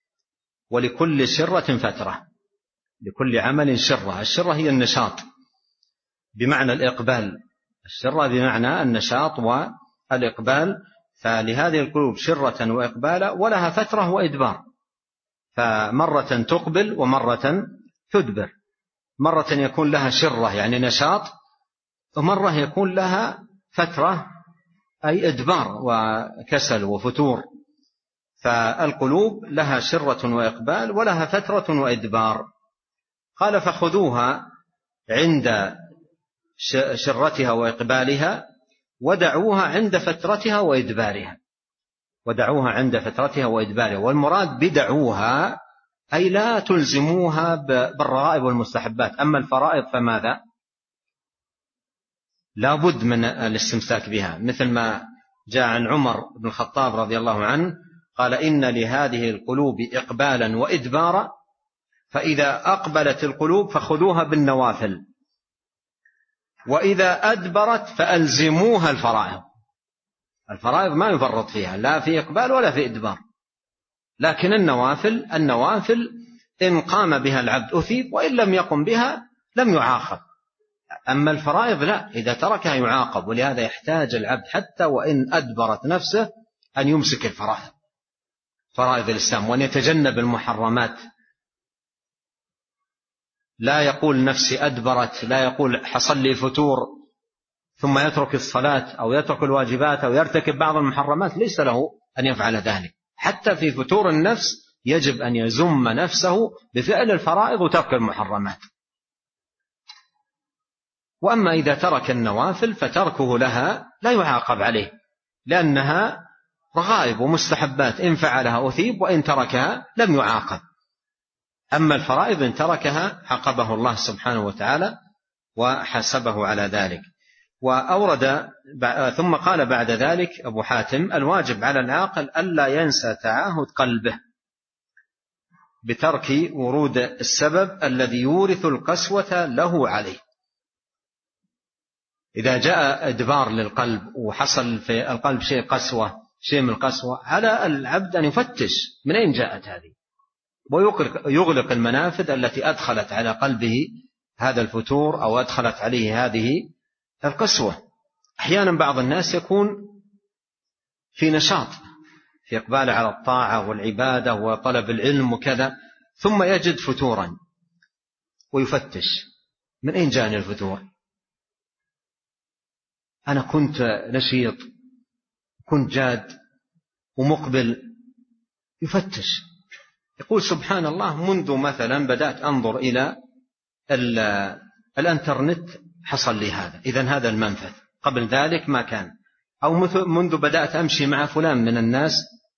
ولكل شرة فترة. لكل عمل شرة. الشرة هي النشاط بمعنى الإقبال، الشرة بمعنى النشاط والإقبال. فلهذه القلوب شرة وإقبالا ولها فترة وإدبار، فمرة تقبل ومرة تدبر. مرة يكون لها شرة يعني نشاط ومرة يكون لها فترة أي إدبار وكسل وفتور. فالقلوب لها شرة وإقبال ولها فترة وإدبار. قال فخذوها عند شرتها وإقبالها ودعوها عند فترتها وإدبارها. ودعوها عند فترتها وإدبارها. والمراد بدعوها أي لا تلزموها بالرغائب والمستحبات. أما الفرائض فماذا؟ لا بد من الاستمساك بها، مثل ما جاء عن عمر بن الخطاب رضي الله عنه قال إن لهذه القلوب إقبالا وإدبارا، فإذا أقبلت القلوب فخذوها بالنوافل، وإذا أدبرت فألزموها الفرائض. الفرائض ما يفرط فيها لا في إقبال ولا في إدبار، لكن النوافل النوافل إن قام بها العبد أثيب، وإن لم يقم بها لم يعاقب. أما الفرائض لا، إذا تركها يعاقب. ولهذا يحتاج العبد حتى وإن أدبرت نفسه أن يمسك الفرائض، فرائض الإسلام، وأن يتجنب المحرمات. لا يقول نفسي أدبرت، لا يقول حصل لي فتور ثم يترك الصلاة أو يترك الواجبات أو يرتكب بعض المحرمات، ليس له أن يفعل ذلك. حتى في فتور النفس يجب أن يزم نفسه بفعل الفرائض وترك المحرمات. وأما إذا ترك النوافل فتركه لها لا يعاقب عليه، لأنها رغائب ومستحبات، إن فعلها أثيب وإن تركها لم يعاقب. أما الفرائض إن تركها عاقبه الله سبحانه وتعالى وحاسبه على ذلك. وأورد ثم قال بعد ذلك أبو حاتم الواجب على العاقل ألا ينسى تعاهد قلبه بترك ورود السبب الذي يورث القسوة له عليه. إذا جاء إدبار للقلب وحصل في القلب شيء قسوة شيء من القسوة، على العبد أن يفتش من أين جاءت هذه، ويغلق المنافذ التي أدخلت على قلبه هذا الفتور أو أدخلت عليه هذه القسوة. أحيانا بعض الناس يكون في نشاط في إقبال على الطاعة والعبادة وطلب العلم وكذا، ثم يجد فتورا ويفتش من أين جاءني الفتور؟ أنا كنت نشيط، كنت جاد ومقبل. يفتش يقول سبحان الله، منذ مثلا بدأت أنظر إلى الانترنت حصل لي هذا، إذن هذا المنفذ، قبل ذلك ما كان. أو منذ بدأت أمشي مع فلان من الناس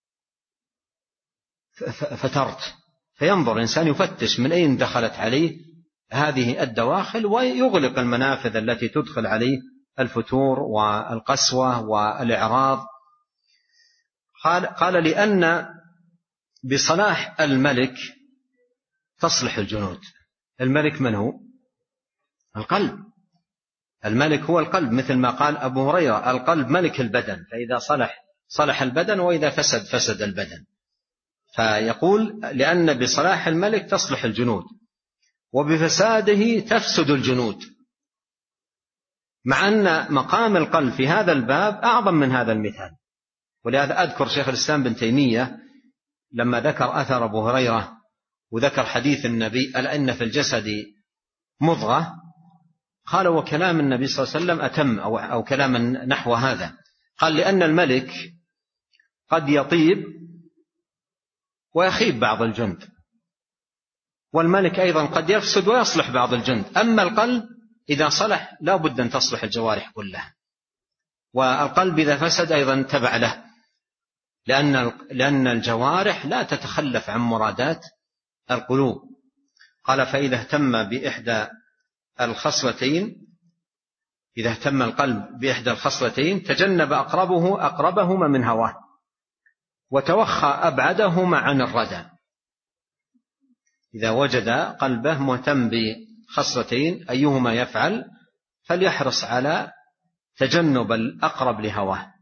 فترت. فينظر الإنسان يفتش من أين دخلت عليه هذه الدواخل، ويغلق المنافذ التي تدخل عليه الفتور والقسوة والإعراض. قال, قال لأن بصلاح الملك تصلح الجنود. الملك من هو؟ القلب. الملك هو القلب، مثل ما قال أبو هريرة القلب ملك البدن، فإذا صلح صلح البدن وإذا فسد فسد البدن. فيقول لأن بصلاح الملك تصلح الجنود وبفساده تفسد الجنود، مع أن مقام القلب في هذا الباب أعظم من هذا المثال. ولهذا أذكر شيخ الإسلام بن تيمية لما ذكر أثر أبو هريرة وذكر حديث النبي ألا إن في الجسد مضغة، قال وكلام النبي صلى الله عليه وسلم أتم أو, أو كلام نحو هذا. قال لأن الملك قد يطيب ويخيب بعض الجند، والملك أيضا قد يفسد ويصلح بعض الجند. أما القلب إذا صلح لا بد أن تصلح الجوارح كلها، والقلب إذا فسد أيضا تبع له، لأن, لأن الجوارح لا تتخلف عن مرادات القلوب. قال فإذا اهتم بإحدى الخصلتين إذا اهتم القلب بإحدى الخصلتين تجنب أقربه أقربهما من هواه وتوخى أبعدهما عن الردى. إذا وجد قلبه مهتم بخصلتين أيهما يفعل فليحرص على تجنب الأقرب لهواه،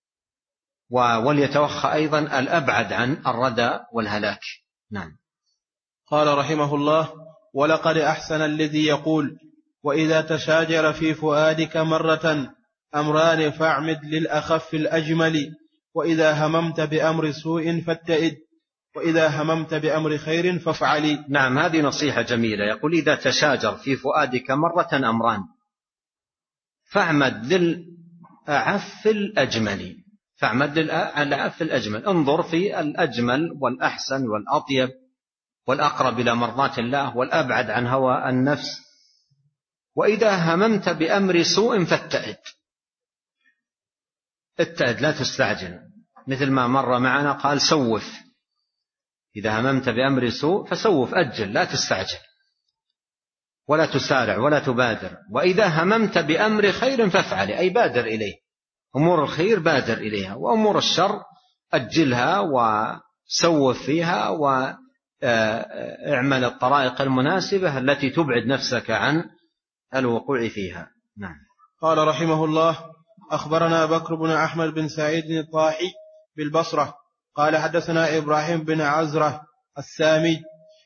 وليتوخى أيضا الأبعد عن الردى والهلاك. نعم. قال رحمه الله: ولقد أحسن الذي يقول: وإذا تشاجر في فؤادك مرة أمران فاعمد للأخف الأجمل، وإذا هممت بأمر سوء فاتئد، وإذا هممت بأمر خير فافعلي. نعم، هذه نصيحة جميلة. يقول إذا تشاجر في فؤادك مرة أمران فاعمد للأعف الأجمل، فاعمد للأعف الأجمل، انظر في الأجمل والأحسن والأطيب والأقرب إلى مرضاة الله والأبعد عن هوى النفس. وإذا هممت بأمر سوء فاتعد، اتعد لا تستعجل، مثل ما مر معنا قال سوف، إذا هممت بأمر سوء فسوف، أجل لا تستعجل ولا تسارع ولا تبادر. وإذا هممت بأمر خير فافعل، أي بادر إليه، أمور الخير بادر إليها، وأمور الشر أجلها وسوف فيها واعمل الطرائق المناسبة التي تبعد نفسك عن الوقوع فيها. نعم. قال رحمه الله: أخبرنا بكر بن أحمد بن سعيد الطاحي بالبصرة قال حدثنا إبراهيم بن عزرة السامي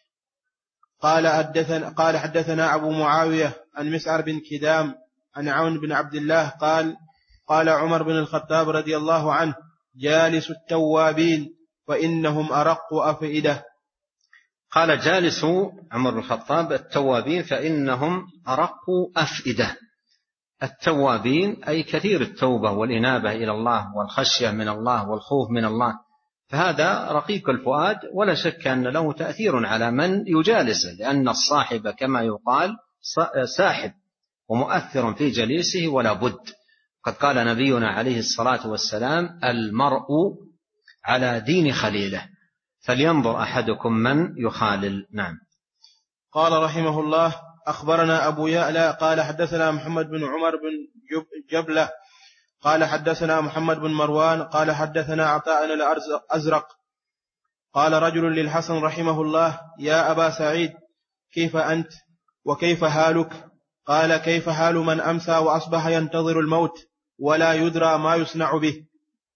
قال حدثنا, قال حدثنا أبو معاوية عن مسعر بن كدام عن عون بن عبد الله قال قال عمر بن الخطاب رضي الله عنه: جالس التوابين فإنهم أرق أفئدة. قال جالس عمر بن الخطاب التوابين فإنهم أرق أفئدة. التوابين أي كثير التوبة والإنابة إلى الله والخشية من الله والخوف من الله، فهذا رقيق الفؤاد ولا شك أن له تأثير على من يجالسه، لأن الصاحب كما يقال ساحب ومؤثر في جليسه ولا بد. قد قال نبينا عليه الصلاة والسلام: المرء على دين خليله فلينظر أحدكم من يخالل. نعم. قال رحمه الله: أخبرنا أبو يعلى قال حدثنا محمد بن عمر بن جبلة قال حدثنا محمد بن مروان قال حدثنا عطاء الأزرق قال رجل للحسن رحمه الله: يا أبا سعيد، كيف أنت وكيف حالك؟ قال: كيف حال من أمسى وأصبح ينتظر الموت ولا يدرى ما يصنع به.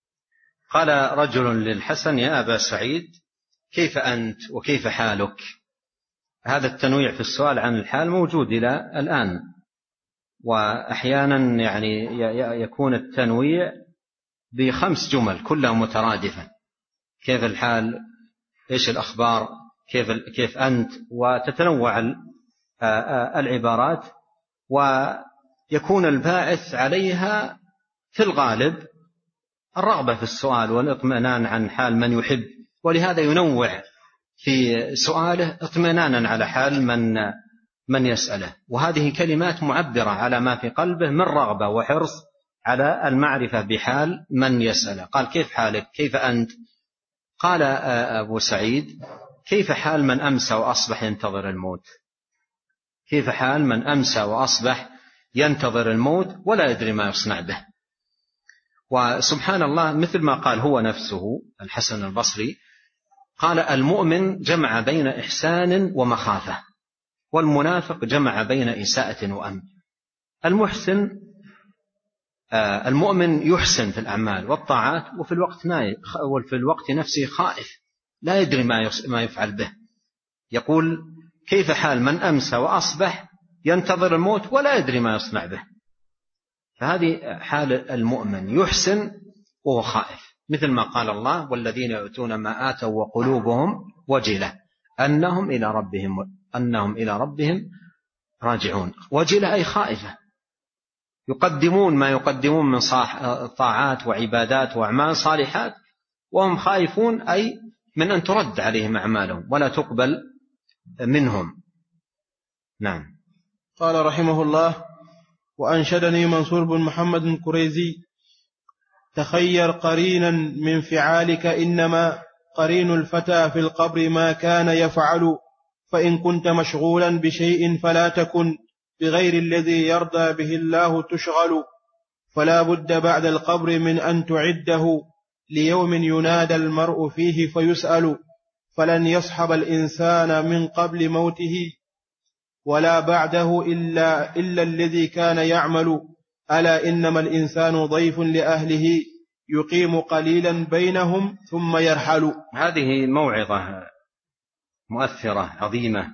قال رجل للحسن: يا أبا سعيد، كيف أنت وكيف حالك؟ هذا التنويع في السؤال عن الحال موجود إلى الآن، وأحيانا يعني يكون التنويع بخمس جمل كلها مترادفة: كيف الحال، إيش الأخبار، كيف, كيف أنت، وتتنوع العبارات، ويكون الباعث عليها في الغالب الرغبة في السؤال والاطمئنان عن حال من يحب، ولهذا ينوع في سؤاله اطمئنانا على حال من من يسأله. وهذه كلمات معبرة على ما في قلبه من رغبة وحرص على المعرفة بحال من يسأله. قال: كيف حالك؟ كيف أنت؟ قال أبو سعيد: كيف حال من أمسى وأصبح ينتظر الموت؟ كيف حال من أمسى وأصبح ينتظر الموت ولا يدري ما يصنع به؟ وسبحان الله، مثل ما قال هو نفسه الحسن البصري، قال: المؤمن جمع بين إحسان ومخافة، والمنافق جمع بين إساءة وأمن. المحسن آه المؤمن يحسن في الأعمال والطاعات، وفي الوقت وفي الوقت نفسه خائف لا يدري ما ما يفعل به. يقول: كيف حال من أمسى وأصبح ينتظر الموت ولا يدري ما يصنع به؟ فهذه حال المؤمن، يحسن وهو خائف، مثل ما قال الله: والذين يؤتون ما آتوا وقلوبهم وجلة أنهم إلى ربهم أنهم إلى ربهم راجعون. وجلة أي خائفة، يقدمون ما يقدمون من طاعات وعبادات وأعمال صالحات وهم خائفون، أي من أن ترد عليهم أعمالهم ولا تقبل منهم. نعم. قال رحمه الله: وأنشدني منصور بن محمد الكريزي: تخير قرينا من فعالك، إنما قرين الفتى في القبر ما كان يفعل، فإن كنت مشغولا بشيء فلا تكن بغير الذي يرضى به الله تشغل، فلا بد بعد القبر من أن تعده ليوم ينادى المرء فيه فيسأل، فلن يصحب الإنسان من قبل موته ولا بعده إلا, إلا الذي كان يعمل، ألا إنما الإنسان ضيف لأهله يقيم قليلا بينهم ثم يرحل. هذه موعظة مؤثرة عظيمة،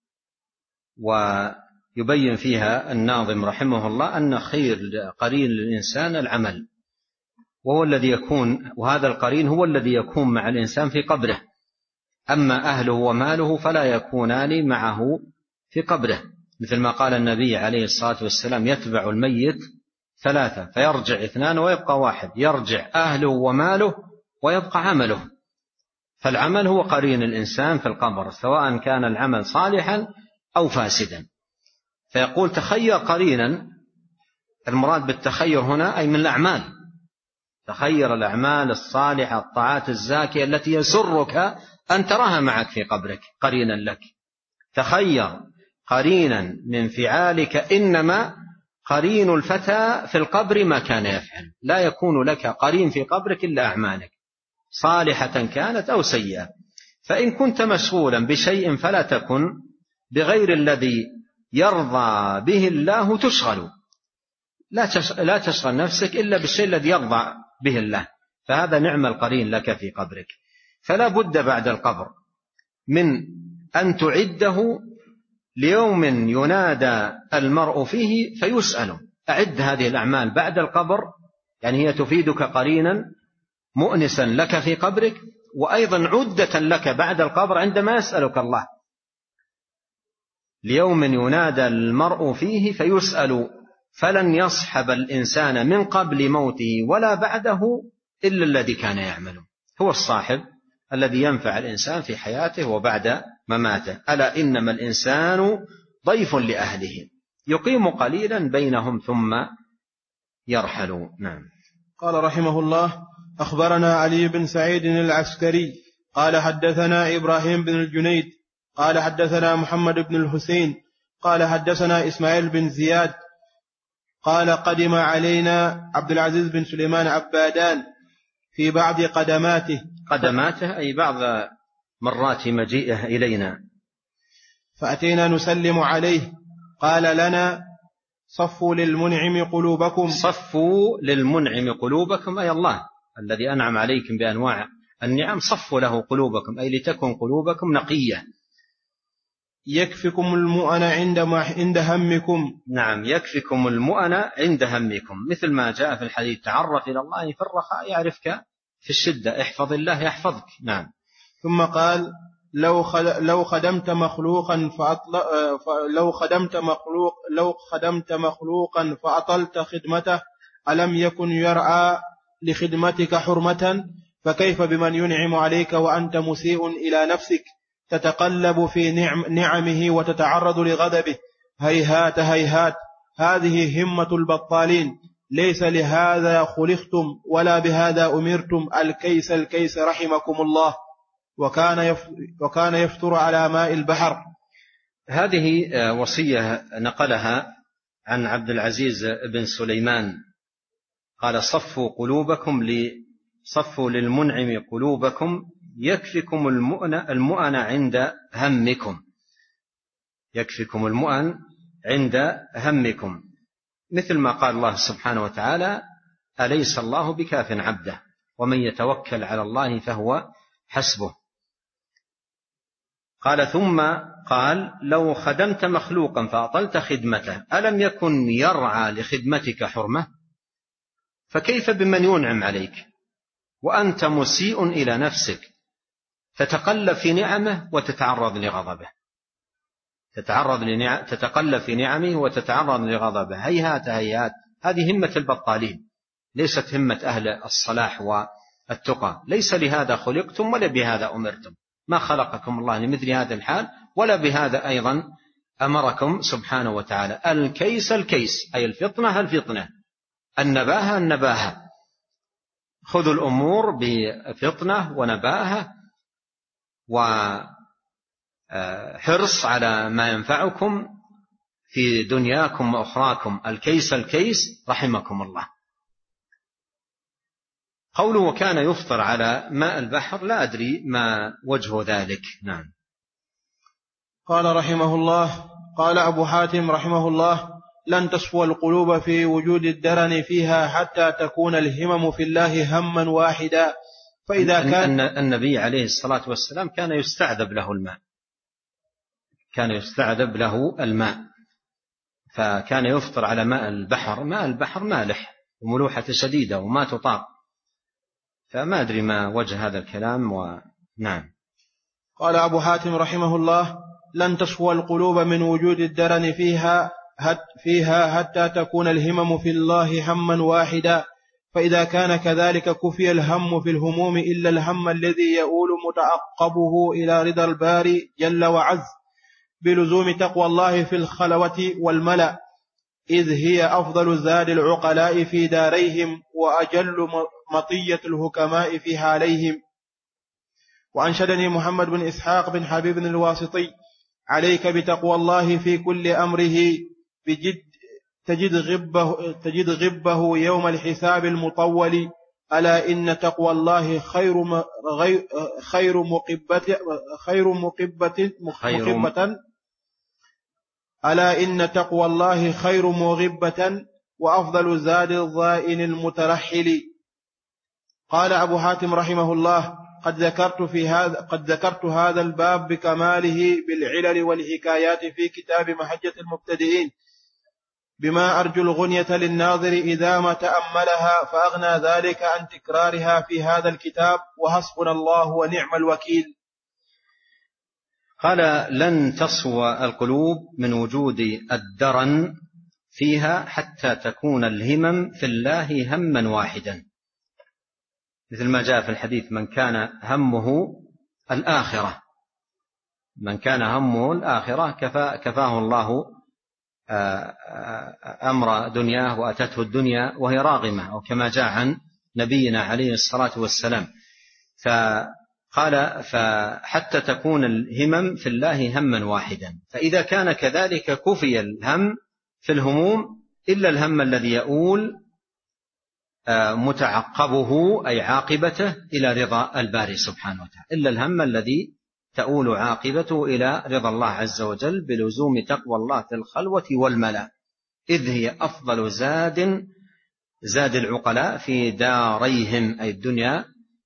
ويبين فيها الناظم رحمه الله أن خير قرين للإنسان العمل، وهو الذي يكون وهذا القرين هو الذي يكون مع الإنسان في قبره، أما أهله وماله فلا يكونان معه في قبره، مثل ما قال النبي عليه الصلاة والسلام: يتبع الميت ثلاثة فيرجع اثنان ويبقى واحد، يرجع أهله وماله ويبقى عمله. فالعمل هو قرين الإنسان في القبر، سواء كان العمل صالحا أو فاسدا. فيقول تخير قرينا، المراد بالتخير هنا أي من الأعمال، تخير الأعمال الصالحة الطاعات الزاكية التي يسرك أن تراها معك في قبرك قرينا لك. تخير قرينا من فعالك، إنما قرين الفتى في القبر ما كان يفعل. لا يكون لك قرين في قبرك إلا أعمالك صالحة كانت أو سيئة. فإن كنت مشغولا بشيء فلا تكن بغير الذي يرضى به الله تشغل، لا تشغل نفسك إلا بالشيء الذي يرضى به الله، فهذا نعم القرين لك في قبرك. فلا بد بعد القبر من أن تعده ليوم ينادى المرء فيه فيسأل. أعد هذه الأعمال بعد القبر، يعني هي تفيدك قرينا مؤنسا لك في قبرك، وأيضا عدة لك بعد القبر عندما يسألك الله. ليوم ينادى المرء فيه فيسأل فلن يصحب الإنسان من قبل موته ولا بعده إلا الذي كان يعمله. هو الصاحب الذي ينفع الإنسان في حياته وبعد مماته. ألا إنما الإنسان ضيف لأهله يقيم قليلا بينهم ثم يرحل. نعم. قال رحمه الله: أخبرنا علي بن سعيد العسكري قال حدثنا إبراهيم بن الجنيد قال حدثنا محمد بن الحسين قال حدثنا إسماعيل بن زياد قال قدم علينا عبد العزيز بن سليمان عبادان في بعض قدماته قدماته أي بعض مرات مجيئه إلينا، فأتينا نسلم عليه قال لنا: صفوا للمنعم قلوبكم. صفوا للمنعم قلوبكم أي الله الذي أنعم عليكم بأنواع النعم، صفوا له قلوبكم أي لتكن قلوبكم نقية. يكفكم المؤن عند همكم. نعم، يكفكم المؤن عند همكم، مثل ما جاء في الحديث: تعرف إلى الله في الرخاء يعرفك في الشدة، احفظ الله يحفظك. نعم. ثم قال: لو لو خدمت مخلوقا فأطل... لو خدمت مخلوق لو خدمت مخلوقا فأطلت خدمته ألم يكن يرعى لخدمتك حرمة؟ فكيف بمن ينعم عليك وأنت مسيء إلى نفسك تتقلب في نعم نعمه وتتعرض لغضبه؟ هيهات هيهات، هذه همة البطالين، ليس لهذا خلقتم ولا بهذا أمرتم، الكيس الكيس رحمكم الله. وكان وكان يفطر على ماء البحر. هذه وصية نقلها عن عبد العزيز بن سليمان، قال: صفوا قلوبكم صفوا للمنعم قلوبكم يكفكم المؤن المؤن عند همكم. يكفكم المؤن عند همكم، مثل ما قال الله سبحانه وتعالى: أليس الله بكاف عبده ومن يتوكل على الله فهو حسبه. قال ثم قال: لو خدمت مخلوقا فأطلت خدمته ألم يكن يرعى لخدمتك حرمة؟ فكيف بمن ينعم عليك وأنت مسيء إلى نفسك تتقلب في نعمه وتتعرض لغضبه. تتعرض لنعم تتقلب في نعمه وتتعرض لغضبه. هيهات هيهات، هذه همة البطالين، ليست همة أهل الصلاح والتقى. ليس لهذا خلقتم ولا بهذا أمرتم، ما خلقكم الله لمثل هذا الحال ولا بهذا أيضا أمركم سبحانه وتعالى. الكيس الكيس أي الفطنة الفطنة، النباهة النباهة. خذوا الأمور بفطنة ونباهة وحرص على ما ينفعكم في دنياكم وأخراكم. الكيس الكيس رحمكم الله. قوله وكان يفطر على ماء البحر، لا أدري ما وجه ذلك. نعم. قال رحمه الله: قال أبو حاتم رحمه الله: لن تصفو القلوب في وجود الدرن فيها حتى تكون الهمم في الله هما واحدا. فإذا كان النبي عليه الصلاة والسلام كان يستعذب له الماء، كان يستعذب له الماء، فكان يفطر على ماء البحر. ماء البحر مالح وملوحة شديدة وما تطاق، فما أدري ما وجه هذا الكلام. ونعم. قال أبو حاتم رحمه الله: لن تصفو القلوب من وجود الدرن فيها فيها حتى تكون الهمم في الله هما واحدا، فإذا كان كذلك كفي الهم في الهموم إلا الهم الذي يؤول متعقبه إلى رضا الباري جل وعز بلزوم تقوى الله في الخلوة والملأ، إذ هي أفضل زاد العقلاء في داريهم وأجل مطية الحكماء في حاليهم. وأنشدني محمد بن إسحاق بن حبيب الواسطي: عليك بتقوى الله في كل أمره بجد تجد غبه, تجد غبه يوم الحساب المطول، ألا إن تقوى الله خير خير مقبة خير مقبة مقبة ألا إن تقوى الله خير مغبة وأفضل زاد الضائن المترحل. قال أبو حاتم رحمه الله: قد ذكرت في هذا قد ذكرت هذا الباب بكماله بالعلل والحكايات في كتاب محجة المبتدئين، بما أرجو الغنية للناظر إذا ما تأملها، فأغنى ذلك عن تكرارها في هذا الكتاب، وحسبنا الله ونعم الوكيل. قال: لن تصفو القلوب من وجود الدرن فيها حتى تكون الهمم في الله هما واحدا، مثل ما جاء في الحديث: من كان همه الآخرة من كان همه الآخرة كفا كفاه الله أمر دنياه وأتته الدنيا وهي راغمة، أو كما جاء عن نبينا عليه الصلاة والسلام. فقال: فحتى تكون الهمم في الله هما واحدا، فإذا كان كذلك كفي الهم في الهموم إلا الهم الذي يؤول متعقبه أي عاقبته إلى رضا الباري سبحانه وتعالى، إلا الهم الذي تؤول عاقبته إلى رضا الله عز وجل بلزوم تقوى الله في الخلوة والملأ، إذ هي أفضل زاد زاد العقلاء في داريهم أي الدنيا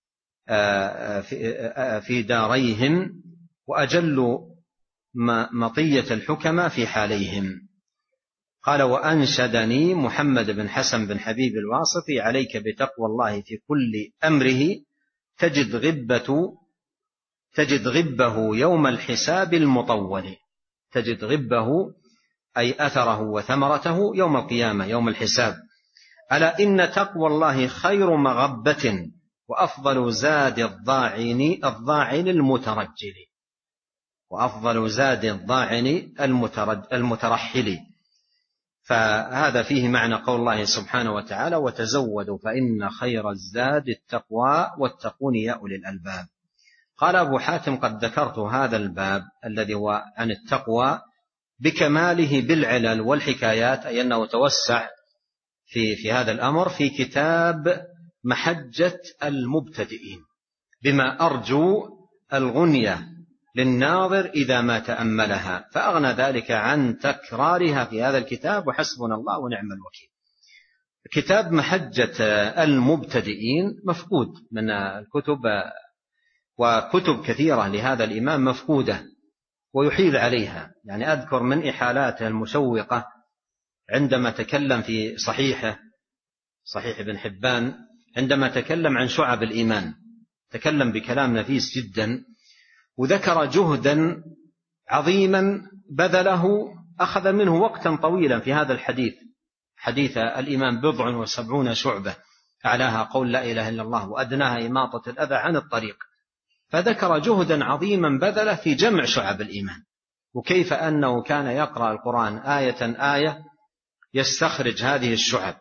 في داريهم، وأجل مطية الحكمة في حاليهم. قال: وأنشدني محمد بن حسن بن حبيب الواسطي: عليك بتقوى الله في كل أمره تجد غبة تجد غبه يوم الحساب المطول. تجد غبه أي أثره وثمرته يوم القيامة يوم الحساب. ألا إن تقوى الله خير مغبة وأفضل زاد الضاعن الضاعن المترجل وأفضل زاد الضاعن المترحل. فهذا فيه معنى قول الله سبحانه وتعالى: وتزودوا فإن خير الزاد التقوى واتقون يا أولي الألباب. قال أبو حاتم: قد ذكرت هذا الباب الذي هو عن التقوى بكماله بالعلل والحكايات، أي أنه توسع في, في هذا الأمر في كتاب محجة المبتدئين، بما أرجو الغنية للناظر إذا ما تأملها، فأغنى ذلك عن تكرارها في هذا الكتاب، وحسبنا الله ونعم الوكيل. كتاب محجة المبتدئين مفقود من الكتب، وكتب كثيرة لهذا الإمام مفقودة ويحيل عليها. يعني أذكر من إحالاته المشوقة عندما تكلم في صحيحه صحيح ابن حبان، عندما تكلم عن شعب الإيمان تكلم بكلام نفيس جدا، وذكر جهدا عظيما بذله، أخذ منه وقتا طويلا في هذا الحديث، حديث الإيمان بضع وسبعون شعبة، أعلاها قول لا إله إلا الله وأدناها إماطة الأذى عن الطريق. فذكر جهدا عظيما بذله في جمع شعب الإيمان، وكيف أنه كان يقرأ القرآن آية آية يستخرج هذه الشعب،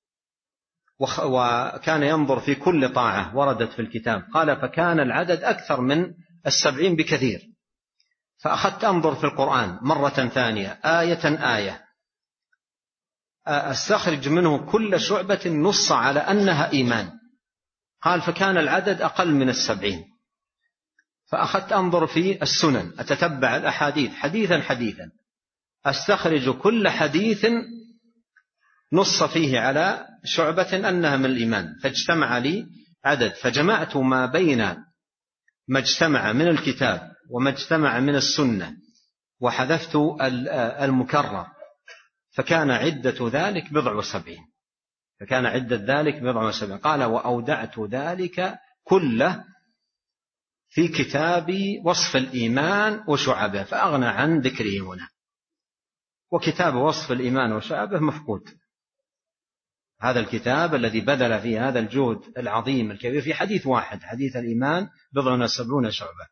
وكان ينظر في كل طاعة وردت في الكتاب. قال: فكان العدد أكثر من السبعين بكثير، فأخذت أنظر في القرآن مرة ثانية آية آية أستخرج منه كل شعبة نص على أنها إيمان. قال: فكان العدد أقل من السبعين، فأخذت أنظر في السنن أتتبع الأحاديث حديثا حديثا، أستخرج كل حديث نص فيه على شعبة أنها من الإيمان، فاجتمع لي عدد، فجمعت ما بين ما اجتمع من الكتاب وما اجتمع من السنة وحذفت المكرر، فكان عدة ذلك بضع وسبعين فكان عدة ذلك بضع وسبعين. قال: وأودعت ذلك كله في كتاب وصف الإيمان وشعبه، فأغنى عن ذكره هنا. وكتاب وصف الإيمان وشعبه مفقود. هذا الكتاب الذي بذل فيه هذا الجهد العظيم الكبير في حديث واحد، حديث الإيمان بضع وسبعون شعبة،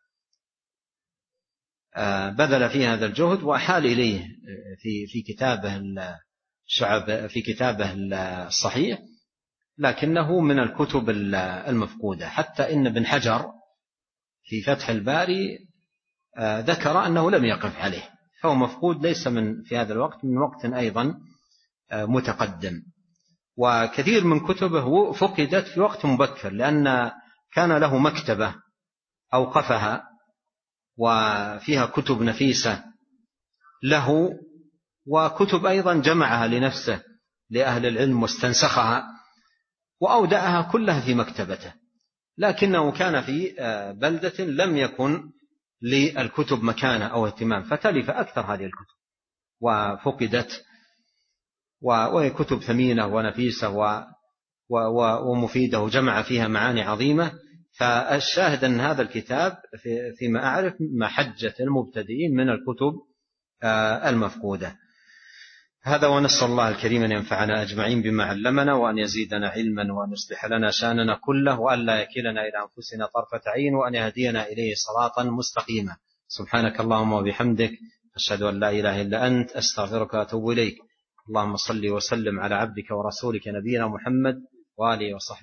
بذل فيه هذا الجهد وأحال إليه في في كتابه الشعب في كتابه الصحيح، لكنه من الكتب المفقودة. حتى إن ابن حجر في فتح الباري ذكر أنه لم يقف عليه، فهو مفقود ليس من في هذا الوقت، من وقت أيضا متقدم. وكثير من كتبه فقدت في وقت مبكر، لأن كان له مكتبة أوقفها وفيها كتب نفيسة له، وكتب أيضا جمعها لنفسه لأهل العلم واستنسخها وأودعها كلها في مكتبته، لكنه كان في بلدة لم يكن للكتب مكانة أو اهتمام، فتلف أكثر هذه الكتب وفقدت، وهي كتب ثمينة ونفيسة ومفيدة وجمع فيها معاني عظيمة. فالشاهد أن هذا الكتاب فيما أعرف محجة المبتدئين من الكتب المفقودة. هذا، ونسأل الله الكريم أن ينفعنا أجمعين بما علمنا، وأن يزيدنا علما، وأن يصلح لنا شأننا كله، وأن لا يكلنا إلى أنفسنا طرفة عين، وأن يهدينا إليه صراطا مستقيما. سبحانك اللهم وبحمدك، أشهد أن لا إله إلا أنت، أستغفرك وأتوب إليك. اللهم صل وسلم على عبدك ورسولك نبينا محمد وآله وصحبه.